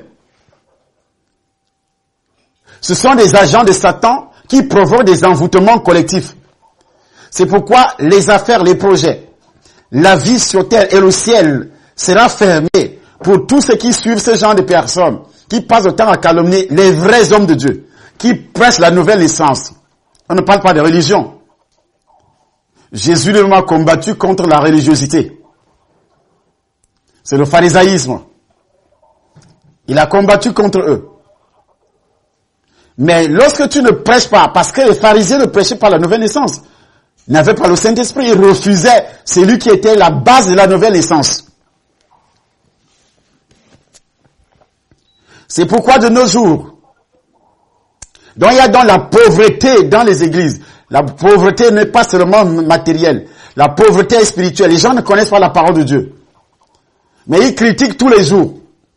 Ce sont des agents de Satan qui provoquent des envoûtements collectifs. C'est pourquoi les affaires, les projets, la vie sur terre et le ciel sera fermé pour tous ceux qui suivent ce genre de personnes, qui passent le temps à calomnier les vrais hommes de Dieu, qui prêchent la nouvelle naissance. On ne parle pas de religion. Jésus lui a combattu contre la religiosité. C'est le pharisaïsme. Il a combattu contre eux. Mais lorsque tu ne prêches pas, parce que les pharisiens ne prêchaient pas la nouvelle naissance, ils n'avaient pas le Saint-Esprit, ils refusaient celui qui était la base de la nouvelle naissance. C'est pourquoi de nos jours, donc il y a donc la pauvreté dans les églises. La pauvreté n'est pas seulement matérielle. La pauvreté est spirituelle. Les gens ne connaissent pas la parole de Dieu. Mais ils critiquent tous les jours.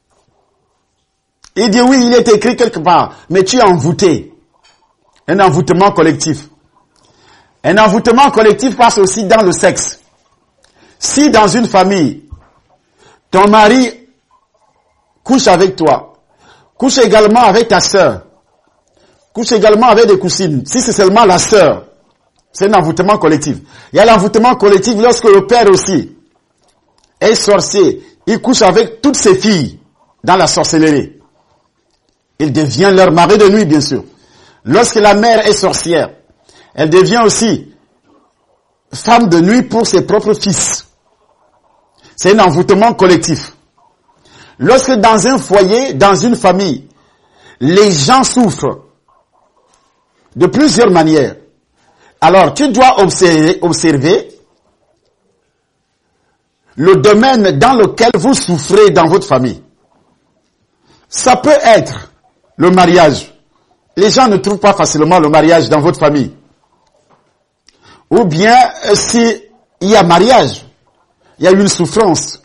Ils disent oui, il est écrit quelque part. Mais tu es envoûté. Un envoûtement collectif. Un envoûtement collectif passe aussi dans le sexe. Si dans une famille, ton mari couche avec toi, couche également avec ta sœur, couche également avec des cousines, si c'est seulement la sœur, c'est un envoûtement collectif. Il y a l'envoûtement collectif lorsque le père aussi est sorcier, il couche avec toutes ses filles dans la sorcellerie. Il devient leur mari de nuit, bien sûr. Lorsque la mère est sorcière, elle devient aussi femme de nuit pour ses propres fils. C'est un envoûtement collectif. Lorsque dans un foyer, dans une famille, les gens souffrent de plusieurs manières, alors tu dois observer le domaine dans lequel vous souffrez dans votre famille. Ça peut être le mariage. Les gens ne trouvent pas facilement le mariage dans votre famille. Ou bien, s'il y a mariage, il y a une souffrance.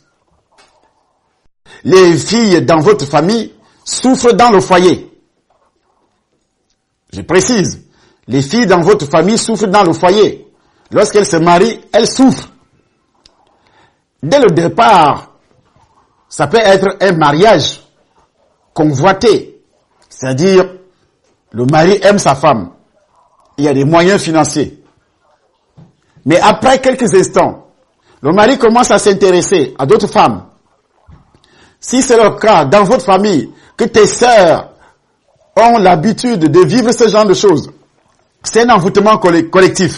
Les filles dans votre famille souffrent dans le foyer. Je précise, Les filles dans votre famille souffrent dans le foyer. Lorsqu'elles se marient, elles souffrent. Dès le départ, ça peut être un mariage convoité. C'est-à-dire, le mari aime sa femme. Il y a des moyens financiers. Mais après quelques instants, le mari commence à s'intéresser à d'autres femmes. Si c'est le cas dans votre famille, que tes sœurs ont l'habitude de vivre ce genre de choses, c'est un envoûtement collectif.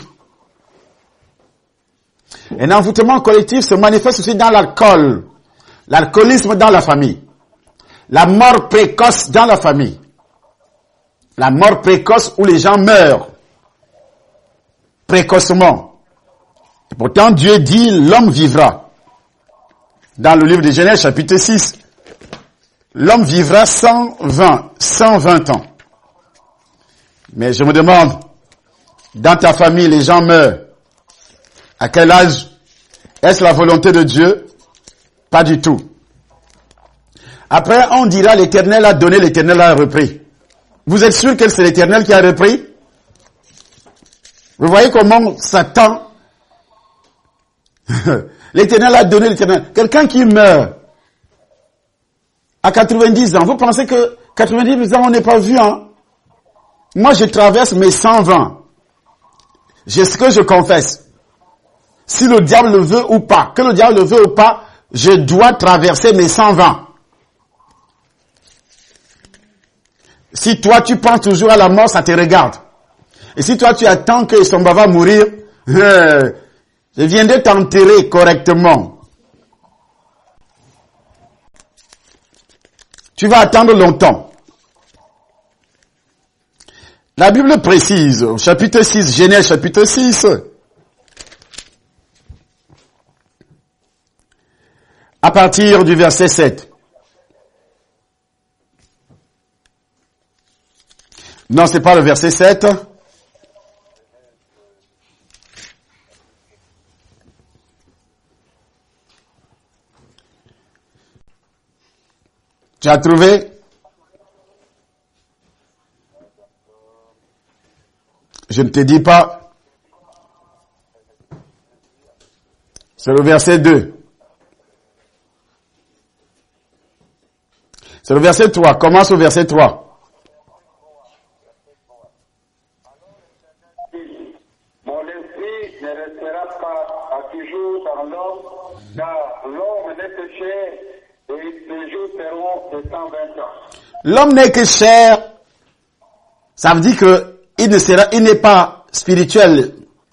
Un envoûtement collectif se manifeste aussi dans l'alcool, l'alcoolisme dans la famille, la mort précoce dans la famille, la mort précoce où les gens meurent précocement. Et pourtant, Dieu dit, l'homme vivra. Dans le livre de Genèse, chapitre 6, l'homme vivra 120 ans. Mais je me demande, dans ta famille, les gens meurent. À quel âge? Est-ce la volonté de Dieu? Pas du tout. Après, on dira l'Éternel a donné, l'Éternel a repris. Vous êtes sûr que c'est l'Éternel qui a repris? Vous voyez comment Satan, l'Éternel a donné, l'Éternel. Quelqu'un qui meurt à 90 ans, vous pensez que 90 ans on n'est pas vu, hein? Moi je traverse mes 120. J'ai ce que je confesse. Si le diable le veut ou pas, que le diable le veut ou pas, je dois traverser mes 120. Si toi tu penses toujours à la mort, ça te regarde. Et si toi tu attends que Somba va mourir, je viendrai t'enterrer correctement. Tu vas attendre longtemps. La Bible précise, au chapitre 6, Genèse chapitre 6, à partir du verset 7. Non, c'est pas le verset 7. Tu as trouvé? Je ne te dis pas. C'est le verset 2. C'est le verset 3. Commence au verset 3. Mon esprit ne restera pas à toujours dans l'homme, car l'homme n'est que chair, et les jours seront de 120 ans. L'homme n'est que chair. Ça veut dire que il n'est pas spirituel.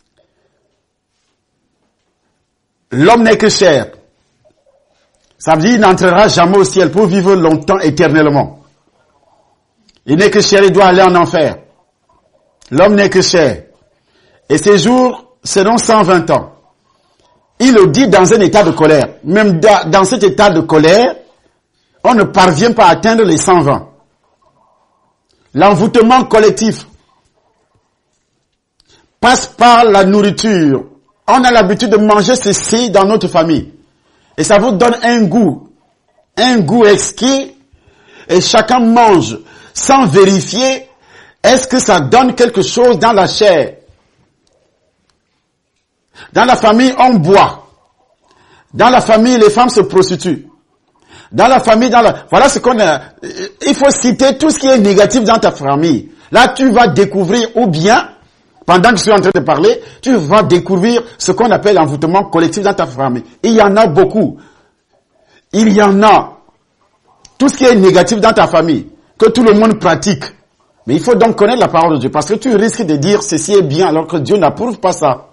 L'homme n'est que chair. Ça veut dire qu'il n'entrera jamais au ciel pour vivre longtemps, éternellement. Il n'est que chair, il doit aller en enfer. L'homme n'est que chair. Et ses jours seront 120 ans. Il le dit dans un état de colère. Même dans cet état de colère, on ne parvient pas à atteindre les 120. L'envoûtement collectif passe par la nourriture. On a l'habitude de manger ceci dans notre famille. Et ça vous donne un goût exquis. Et chacun mange sans vérifier est-ce que ça donne quelque chose dans la chair. Dans la famille, on boit. Dans la famille, les femmes se prostituent. Dans la famille, voilà ce qu'on a. Il faut citer tout ce qui est négatif dans ta famille. Là, tu vas découvrir, ou bien, pendant que je suis en train de parler, tu vas découvrir ce qu'on appelle l'envoûtement collectif dans ta famille. Il y en a beaucoup. Il y en a. Tout ce qui est négatif dans ta famille, que tout le monde pratique. Mais il faut donc connaître la parole de Dieu, parce que tu risques de dire ceci est bien, alors que Dieu n'approuve pas ça.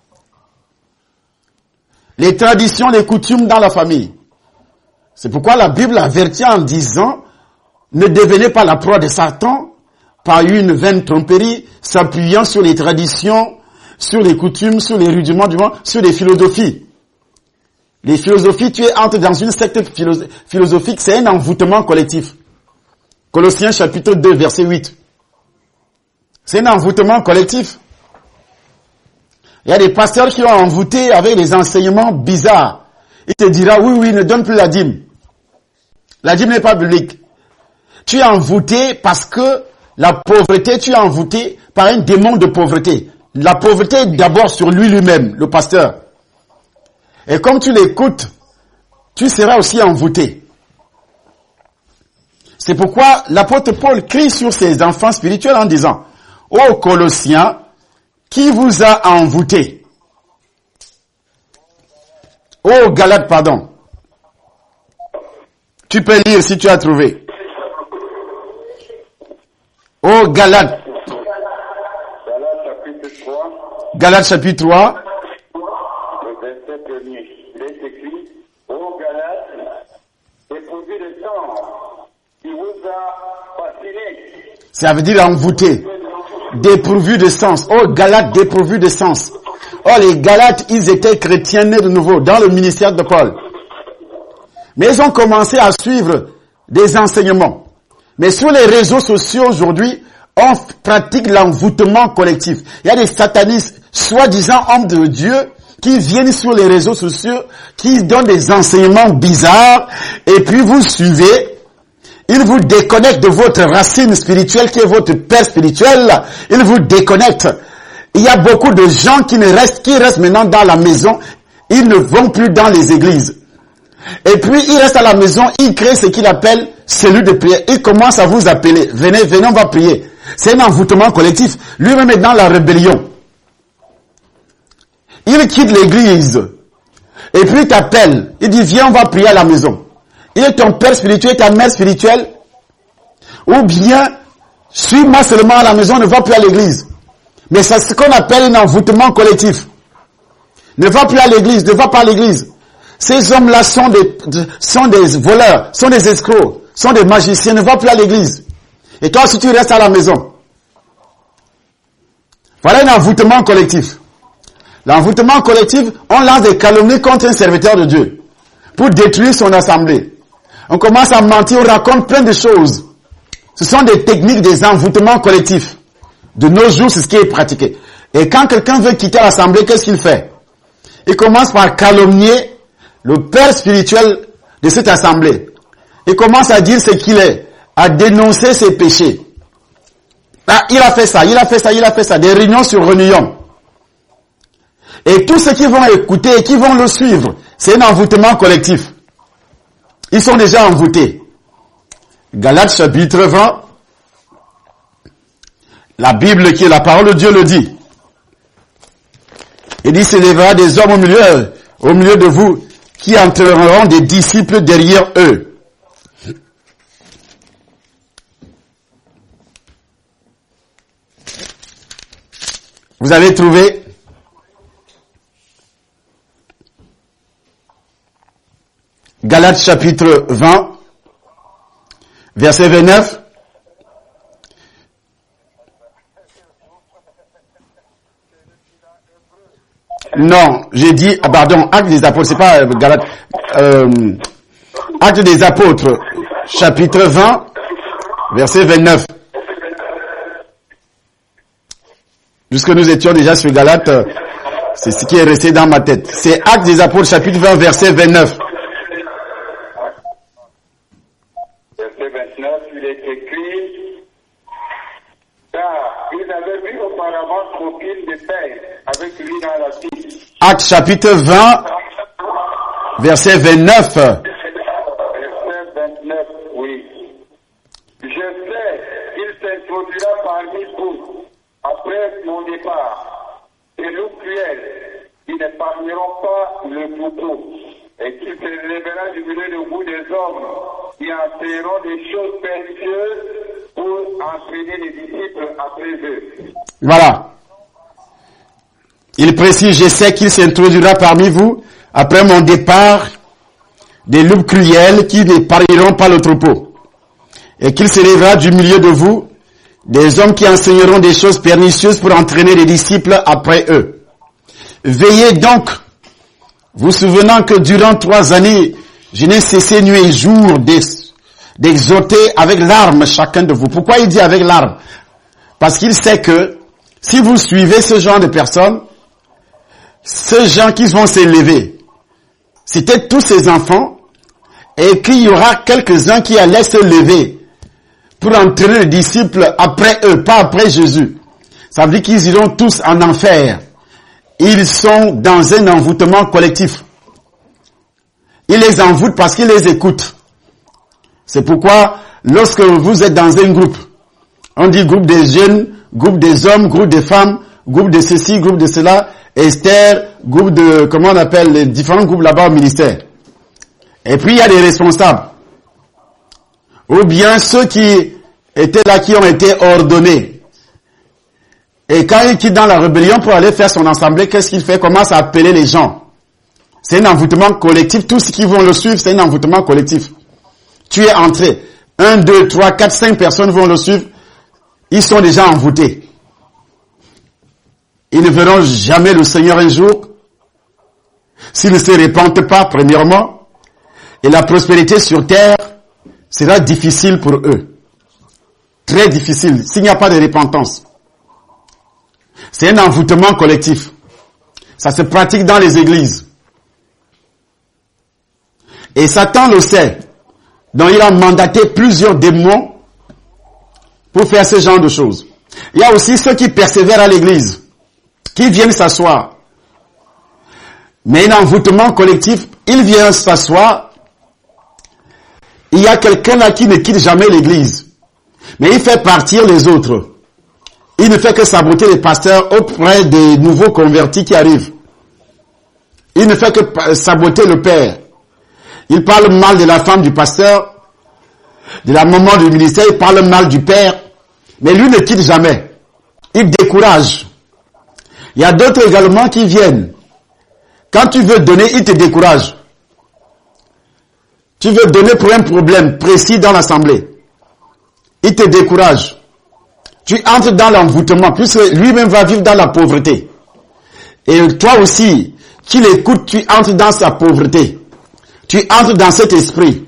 Les traditions, les coutumes dans la famille. C'est pourquoi la Bible avertit en disant, ne devenez pas la proie de Satan par une vaine tromperie, s'appuyant sur les traditions, sur les coutumes, sur les rudiments du monde, sur les philosophies. Les philosophies, tu entres dans une secte philosophique, c'est un envoûtement collectif. Colossiens chapitre 2, verset 8. C'est un envoûtement collectif. Il y a des pasteurs qui ont envoûté avec des enseignements bizarres. Il te dira, oui, ne donne plus la dîme. La dîme n'est pas biblique. Tu es envoûté parce que La pauvreté, tu es envoûté par un démon de pauvreté. La pauvreté est d'abord sur lui-même, le pasteur. Et comme tu l'écoutes, tu seras aussi envoûté. C'est pourquoi l'apôtre Paul crie sur ses enfants spirituels en disant, « Ô Colossiens, qui vous a envoûté ?» Ô Galates, pardon. Tu peux lire si tu as trouvé. Ô Galates. Galates chapitre 3. Le verset 1er. Il est écrit, ô Galates, dépourvus de sang, qui vous a fasciné. Ça veut dire envoûté. Dépourvu de sens. Oh, Galates dépourvu de sens. Oh, les Galates, ils étaient chrétiens nés de nouveau dans le ministère de Paul. Mais ils ont commencé à suivre des enseignements. Mais sur les réseaux sociaux aujourd'hui, on pratique l'envoûtement collectif. Il y a des satanistes, soi-disant hommes de Dieu, qui viennent sur les réseaux sociaux, qui donnent des enseignements bizarres, et puis vous suivez. Il vous déconnecte de votre racine spirituelle qui est votre père spirituel. Il vous déconnecte. Il y a beaucoup de gens qui restent maintenant dans la maison. Ils ne vont plus dans les églises. Et puis, ils restent à la maison. Ils créent ce qu'ils appellent cellules de prière. Ils commencent à vous appeler. Venez, on va prier. C'est un envoûtement collectif. Lui-même est dans la rébellion. Il quitte l'église. Et puis, il t'appelle. Il dit, viens, on va prier à la maison. Il est ton père spirituel, ta mère spirituelle. Ou bien, suis-moi seulement à la maison, ne va plus à l'église. Mais c'est ce qu'on appelle un envoûtement collectif. Ne va plus à l'église, ne va pas à l'église. Ces hommes-là sont des voleurs, sont des escrocs, sont des magiciens, ne va plus à l'église. Et toi, si tu restes à la maison. Voilà un envoûtement collectif. L'envoûtement collectif, on lance des calomnies contre un serviteur de Dieu pour détruire son assemblée. On commence à mentir, on raconte plein de choses. Ce sont des techniques des envoûtements collectifs. De nos jours, c'est ce qui est pratiqué. Et quand quelqu'un veut quitter l'assemblée, qu'est-ce qu'il fait? Il commence par calomnier le père spirituel de cette assemblée. Il commence à dire ce qu'il est, à dénoncer ses péchés. Ah, il a fait ça, il a fait ça, il a fait ça, des réunions sur réunions. Et tous ceux qui vont écouter et qui vont le suivre, c'est un envoûtement collectif. Ils sont déjà envoûtés. Galates chapitre 20. La Bible qui est la parole de Dieu le dit. Il dit, il s'élèvera des hommes au milieu de vous, qui entreront des disciples derrière eux. Vous avez trouvé? Galates chapitre 20, verset 29. Non, j'ai dit, pardon, Actes des Apôtres, c'est pas Galates. Actes des Apôtres, chapitre 20, verset 29. Puisque nous étions déjà sur Galates, c'est ce qui est resté dans ma tête. C'est Actes des Apôtres, chapitre 20, verset 29. Verset 29, il est écrit, car ils avaient vu auparavant tranquille de paix avec lui dans la vie. Actes chapitre 20, verset 29. Verset 29, oui. Je sais qu'il s'introduira parmi vous après mon départ, et loups cruels qui n'épargneront pas le couteau, et qu'il se lèvera du milieu de vous des hommes qui enseigneront des choses précieuses pour entraîner les disciples après eux. Voilà. Il précise, je sais qu'il s'introduira parmi vous, après mon départ, des loups cruels qui n'épargneront pas le troupeau. Et qu'il se lèvera du milieu de vous, des hommes qui enseigneront des choses pernicieuses pour entraîner les disciples après eux. Veillez donc, vous souvenant que durant 3 années, je n'ai cessé nuit et jour d'exhorter avec larmes chacun de vous. Pourquoi il dit avec larmes? Parce qu'il sait que si vous suivez ce genre de personnes, ces gens qui vont s'élever, c'était tous ces enfants, et qu'il y aura quelques-uns qui allaient se lever pour entraîner les disciples après eux, pas après Jésus. Ça veut dire qu'ils iront tous en enfer. Ils sont dans un envoûtement collectif. Ils les envoûtent parce qu'ils les écoutent. C'est pourquoi, lorsque vous êtes dans un groupe, on dit groupe des jeunes, groupe des hommes, groupe des femmes, groupe de ceci, groupe de cela, Esther, groupe de, comment on appelle, les différents groupes là-bas au ministère. Et puis il y a des responsables. Ou bien ceux qui étaient là, qui ont été ordonnés. Et quand il quitte dans la rébellion pour aller faire son assemblée, qu'est-ce qu'il fait? Commence à appeler les gens. C'est un envoûtement collectif. Tous ceux qui vont le suivre, c'est un envoûtement collectif. Tu es entré. 1, 2, 3, 4, 5 personnes vont le suivre. Ils sont déjà envoûtés. Ils ne verront jamais le Seigneur un jour. S'ils ne se repentent pas, premièrement. Et la prospérité sur terre sera difficile pour eux. Très difficile, s'il n'y a pas de repentance. C'est un envoûtement collectif. Ça se pratique dans les églises. Et Satan le sait. Donc il a mandaté plusieurs démons pour faire ce genre de choses. Il y a aussi ceux qui persévèrent à l'église, qui viennent s'asseoir. Mais un envoûtement collectif, il vient s'asseoir. Il y a quelqu'un là qui ne quitte jamais l'église. Mais il fait partir les autres. Il ne fait que saboter les pasteurs auprès des nouveaux convertis qui arrivent. Il ne fait que saboter le père. Il parle mal de la femme du pasteur, de la maman du ministère, il parle mal du père. Mais lui ne quitte jamais. Il décourage. Il y a d'autres également qui viennent. Quand tu veux donner, il te décourage. Tu veux donner pour un problème précis dans l'assemblée. Il te décourage. Tu entres dans l'envoûtement, puisque lui-même va vivre dans la pauvreté. Et toi aussi, qui l'écoutes, tu entres dans sa pauvreté. Tu entres dans cet esprit.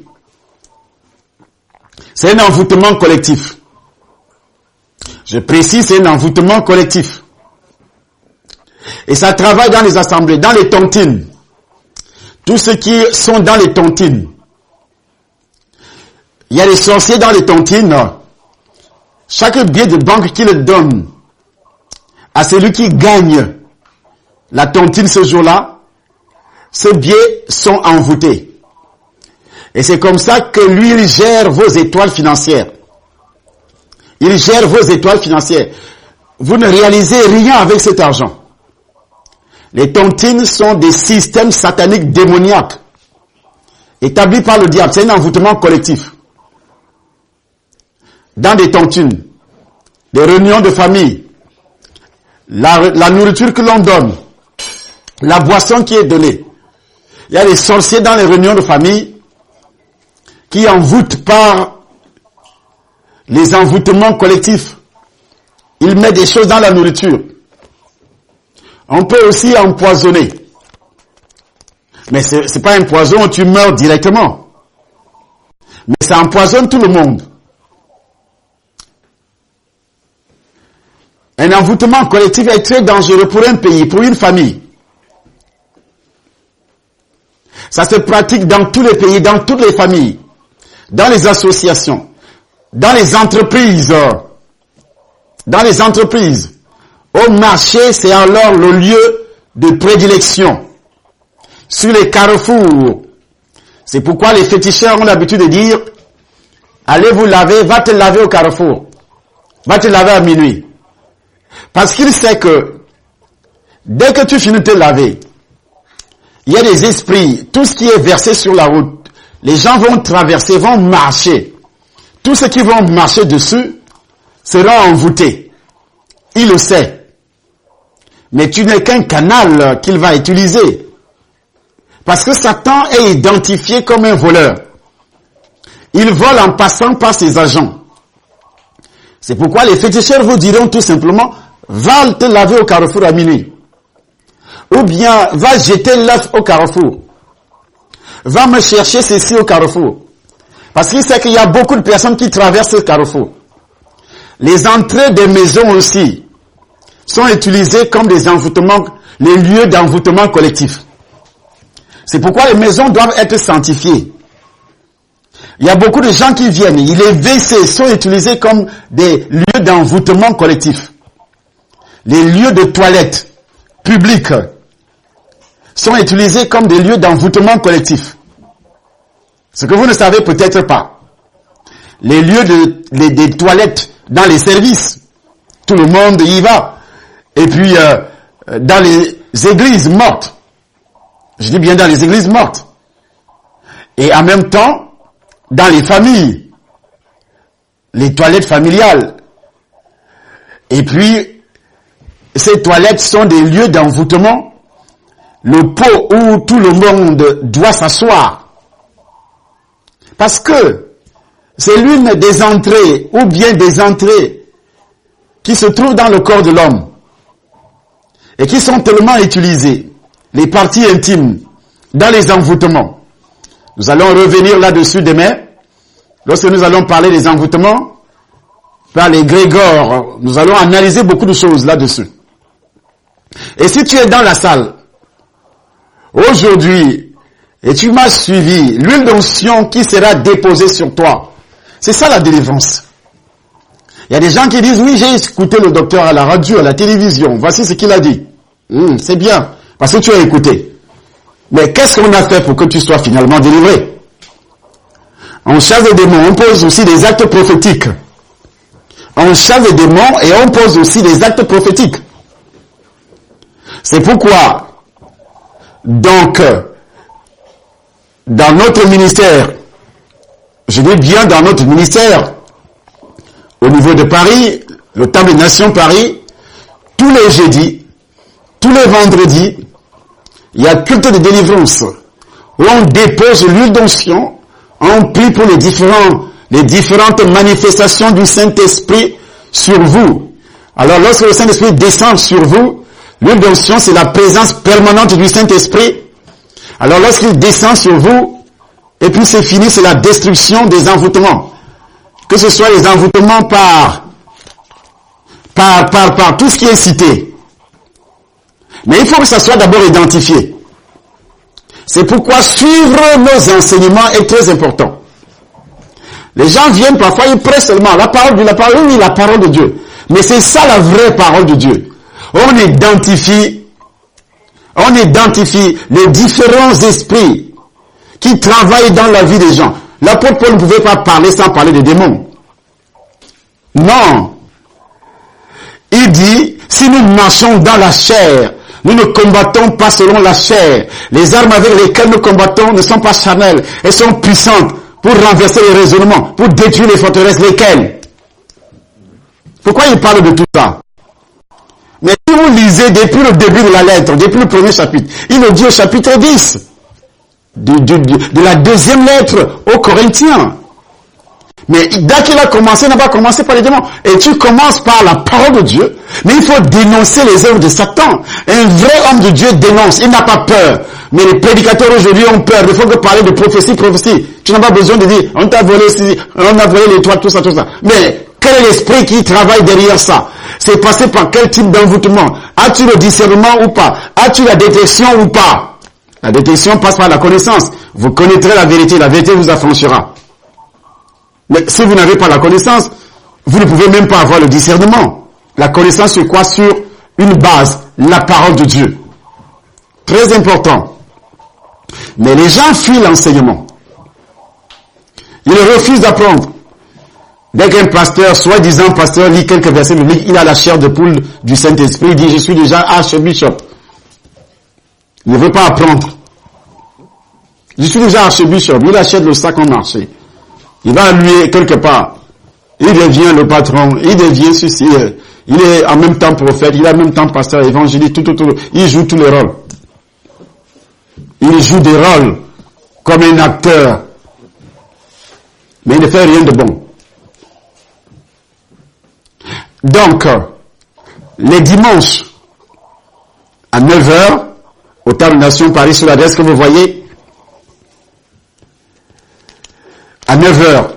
C'est un envoûtement collectif. Je précise, c'est un envoûtement collectif. Et ça travaille dans les assemblées, dans les tontines. Tous ceux qui sont dans les tontines. Il y a des sorciers dans les tontines. Chaque billet de banque qu'ils donnent à celui qui gagne la tontine ce jour-là, ces billets sont envoûtés. Et c'est comme ça que lui, il gère vos étoiles financières. Il gère vos étoiles financières. Vous ne réalisez rien avec cet argent. Les tontines sont des systèmes sataniques démoniaques établis par le diable. C'est un envoûtement collectif. Dans des tontines, des réunions de famille, la nourriture que l'on donne, la boisson qui est donnée. Il y a des sorciers dans les réunions de famille qui envoûtent par les envoûtements collectifs. Ils mettent des choses dans la nourriture. On peut aussi empoisonner. Mais c'est pas un poison où tu meurs directement. Mais ça empoisonne tout le monde. Un envoûtement collectif est très dangereux pour un pays, pour une famille. Ça se pratique dans tous les pays, dans toutes les familles, dans les associations, dans les entreprises. Dans les entreprises. Au marché, c'est alors le lieu de prédilection. Sur les carrefours. C'est pourquoi les féticheurs ont l'habitude de dire, allez vous laver, va te laver au carrefour. Va te laver à minuit. Parce qu'il sait que dès que tu finis de te laver, il y a des esprits, tout ce qui est versé sur la route, les gens vont traverser, vont marcher. Tous ceux qui vont marcher dessus seront envoûtés. Il le sait. Mais tu n'es qu'un canal qu'il va utiliser. Parce que Satan est identifié comme un voleur. Il vole en passant par ses agents. C'est pourquoi les féticheurs vous diront tout simplement, va te laver au carrefour à minuit. Ou bien, va jeter l'œuf au carrefour. Va me chercher ceci au carrefour. Parce qu'il sait qu'il y a beaucoup de personnes qui traversent ce carrefour. Les entrées des maisons aussi sont utilisées comme des envoûtements, les lieux d'envoûtement collectif. C'est pourquoi les maisons doivent être sanctifiées. Il y a beaucoup de gens qui viennent. Les WC sont utilisés comme des lieux d'envoûtement collectif. Les lieux de toilette publics sont utilisés comme des lieux d'envoûtement collectif. Ce que vous ne savez peut-être pas. Les lieux des toilettes dans les services, tout le monde y va. Et puis, dans les églises mortes, je dis bien dans les églises mortes, et en même temps, dans les familles, les toilettes familiales. Et puis, ces toilettes sont des lieux d'envoûtement, le pot où tout le monde doit s'asseoir. Parce que c'est l'une des entrées, ou bien des entrées, qui se trouvent dans le corps de l'homme, et qui sont tellement utilisées, les parties intimes, dans les envoûtements. Nous allons revenir là-dessus demain, lorsque nous allons parler des envoûtements, par les Grégor, nous allons analyser beaucoup de choses là-dessus. Et si tu es dans la salle, aujourd'hui, et tu m'as suivi, l'huile d'onction qui sera déposée sur toi, c'est ça la délivrance. Il y a des gens qui disent, oui, j'ai écouté le docteur à la radio, à la télévision, voici ce qu'il a dit. C'est bien, parce que tu as écouté. Mais qu'est-ce qu'on a fait pour que tu sois finalement délivré? On chasse les démons, on pose aussi des actes prophétiques. On chasse les démons et on pose aussi des actes prophétiques. C'est pourquoi, donc, dans notre ministère, je dis bien dans notre ministère, au niveau de Paris, le Temple des Nations Paris, tous les jeudis, tous les vendredis, il y a culte de délivrance, où on dépose l'huile d'onction, on prie pour les différentes manifestations du Saint-Esprit sur vous. Alors lorsque le Saint-Esprit descend sur vous, l'huile d'onction c'est la présence permanente du Saint-Esprit. Alors lorsqu'il descend sur vous, et puis c'est fini, c'est la destruction des envoûtements. Que ce soit les envoûtements par tout ce qui est cité. Mais il faut que ça soit d'abord identifié. C'est pourquoi suivre nos enseignements est très important. Les gens viennent parfois, ils prêchent seulement la parole de Dieu. Mais c'est ça la vraie parole de Dieu. On identifie les différents esprits qui travaillent dans la vie des gens. L'apôtre Paul ne pouvait pas parler sans parler des démons. Non. Il dit, si nous marchons dans la chair, nous ne combattons pas selon la chair. Les armes avec lesquelles nous combattons ne sont pas charnelles. Elles sont puissantes pour renverser les raisonnements, pour détruire les forteresses. Lesquelles? Pourquoi il parle de tout ça? Mais si vous lisez depuis le début de la lettre, depuis le premier chapitre, il le dit au chapitre 10, de la deuxième lettre aux Corinthiens. Mais dès qu'il a commencé, il n'a pas commencé par les démons. Et tu commences par la parole de Dieu. Mais il faut dénoncer les œuvres de Satan. Un vrai homme de Dieu dénonce. Il n'a pas peur. Mais les prédicateurs aujourd'hui ont peur. Il faut que parler de prophétie. Tu n'as pas besoin de dire, on t'a volé on a volé les toits, tout ça. Mais quel est l'esprit qui travaille derrière ça? C'est passé par quel type d'envoûtement? As-tu le discernement ou pas? As-tu la détection ou pas? La détection passe par la connaissance. Vous connaîtrez la vérité vous affranchira. Mais si vous n'avez pas la connaissance, vous ne pouvez même pas avoir le discernement. La connaissance sur quoi? Sur une base, la parole de Dieu. Très important. Mais les gens fuient l'enseignement. Ils refusent d'apprendre. Dès qu'un pasteur, soi-disant pasteur, lit quelques versets bibliques, il a la chair de poule du Saint-Esprit, il dit, je suis déjà archbishop. Il ne veut pas apprendre. Je suis déjà archbishop, il achète le sac en marché. Il va lui quelque part. Il devient le patron, il devient ceci. Il est en même temps prophète, il est en même temps pasteur, évangéliste, tout. Il joue tous les rôles. Il joue des rôles comme un acteur. Mais il ne fait rien de bon. Donc, les dimanches, à 9h, au Temple Nation Paris, sur l'adresse que vous voyez, à 9h,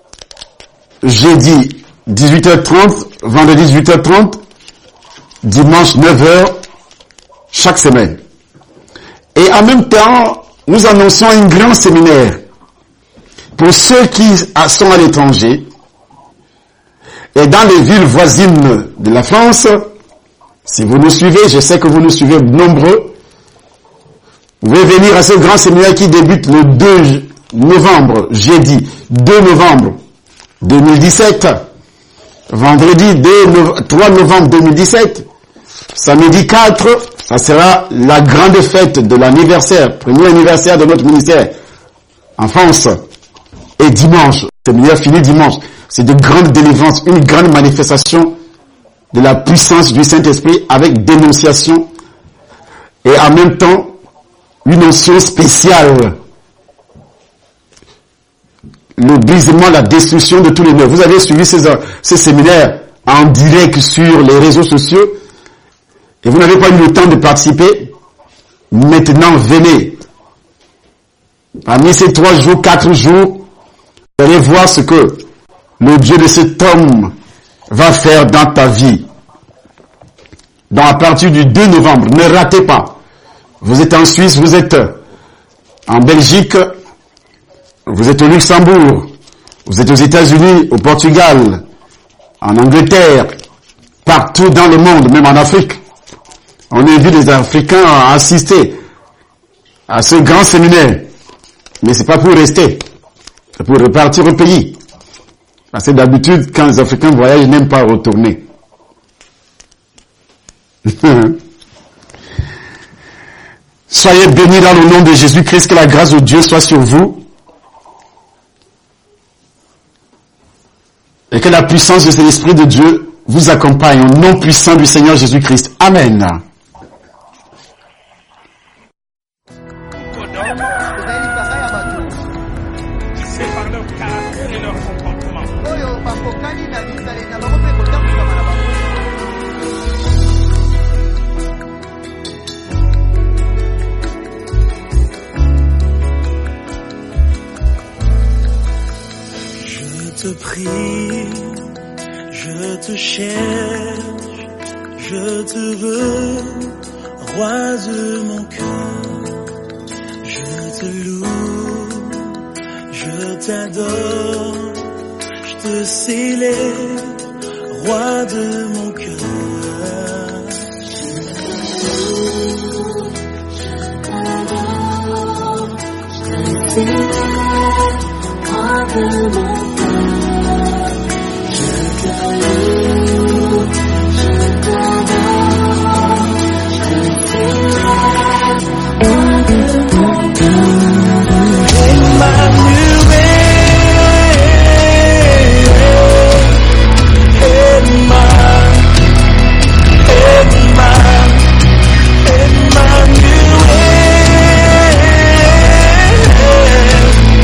jeudi 18h30, vendredi 18h30, dimanche 9h, chaque semaine. Et en même temps, nous annonçons un grand séminaire Pour ceux qui sont à l'étranger et dans les villes voisines de la France, si vous nous suivez, je sais que vous nous suivez nombreux, vous pouvez venir à ce grand séminaire qui débute le 2 novembre, jeudi 2 novembre 2017, vendredi 3 novembre 2017, samedi 4, ça sera la grande fête de l'anniversaire, premier anniversaire de notre ministère en France. Et dimanche, le séminaire finit dimanche, c'est de grandes délivrances, une grande manifestation de la puissance du Saint-Esprit avec dénonciation et en même temps une onction spéciale. Le brisement, la destruction de tous les nœuds. Vous avez suivi ces séminaires en direct sur les réseaux sociaux et vous n'avez pas eu le temps de participer. Maintenant, venez. Parmi ces 3 jours, 4 jours, vous allez voir ce que le Dieu de cet homme va faire dans ta vie. Donc à partir du 2 novembre, ne ratez pas. Vous êtes en Suisse, vous êtes en Belgique, vous êtes au Luxembourg, vous êtes aux États-Unis, au Portugal, en Angleterre, partout dans le monde, même en Afrique. On invite les Africains à assister à ce grand séminaire. Mais c'est pas pour rester, c'est pour repartir au pays. Parce que d'habitude, quand les Africains voyagent, ils n'aiment pas retourner. Soyez bénis dans le nom de Jésus-Christ, que la grâce de Dieu soit sur vous. Et que la puissance de cet Esprit de Dieu vous accompagne au nom puissant du Seigneur Jésus-Christ. Amen. Je te prie, je te cherche, je te veux, roi de mon cœur. Je te loue, je t'adore, je te célèbre, roi de mon cœur. Je te célèbre, roi de mon cœur.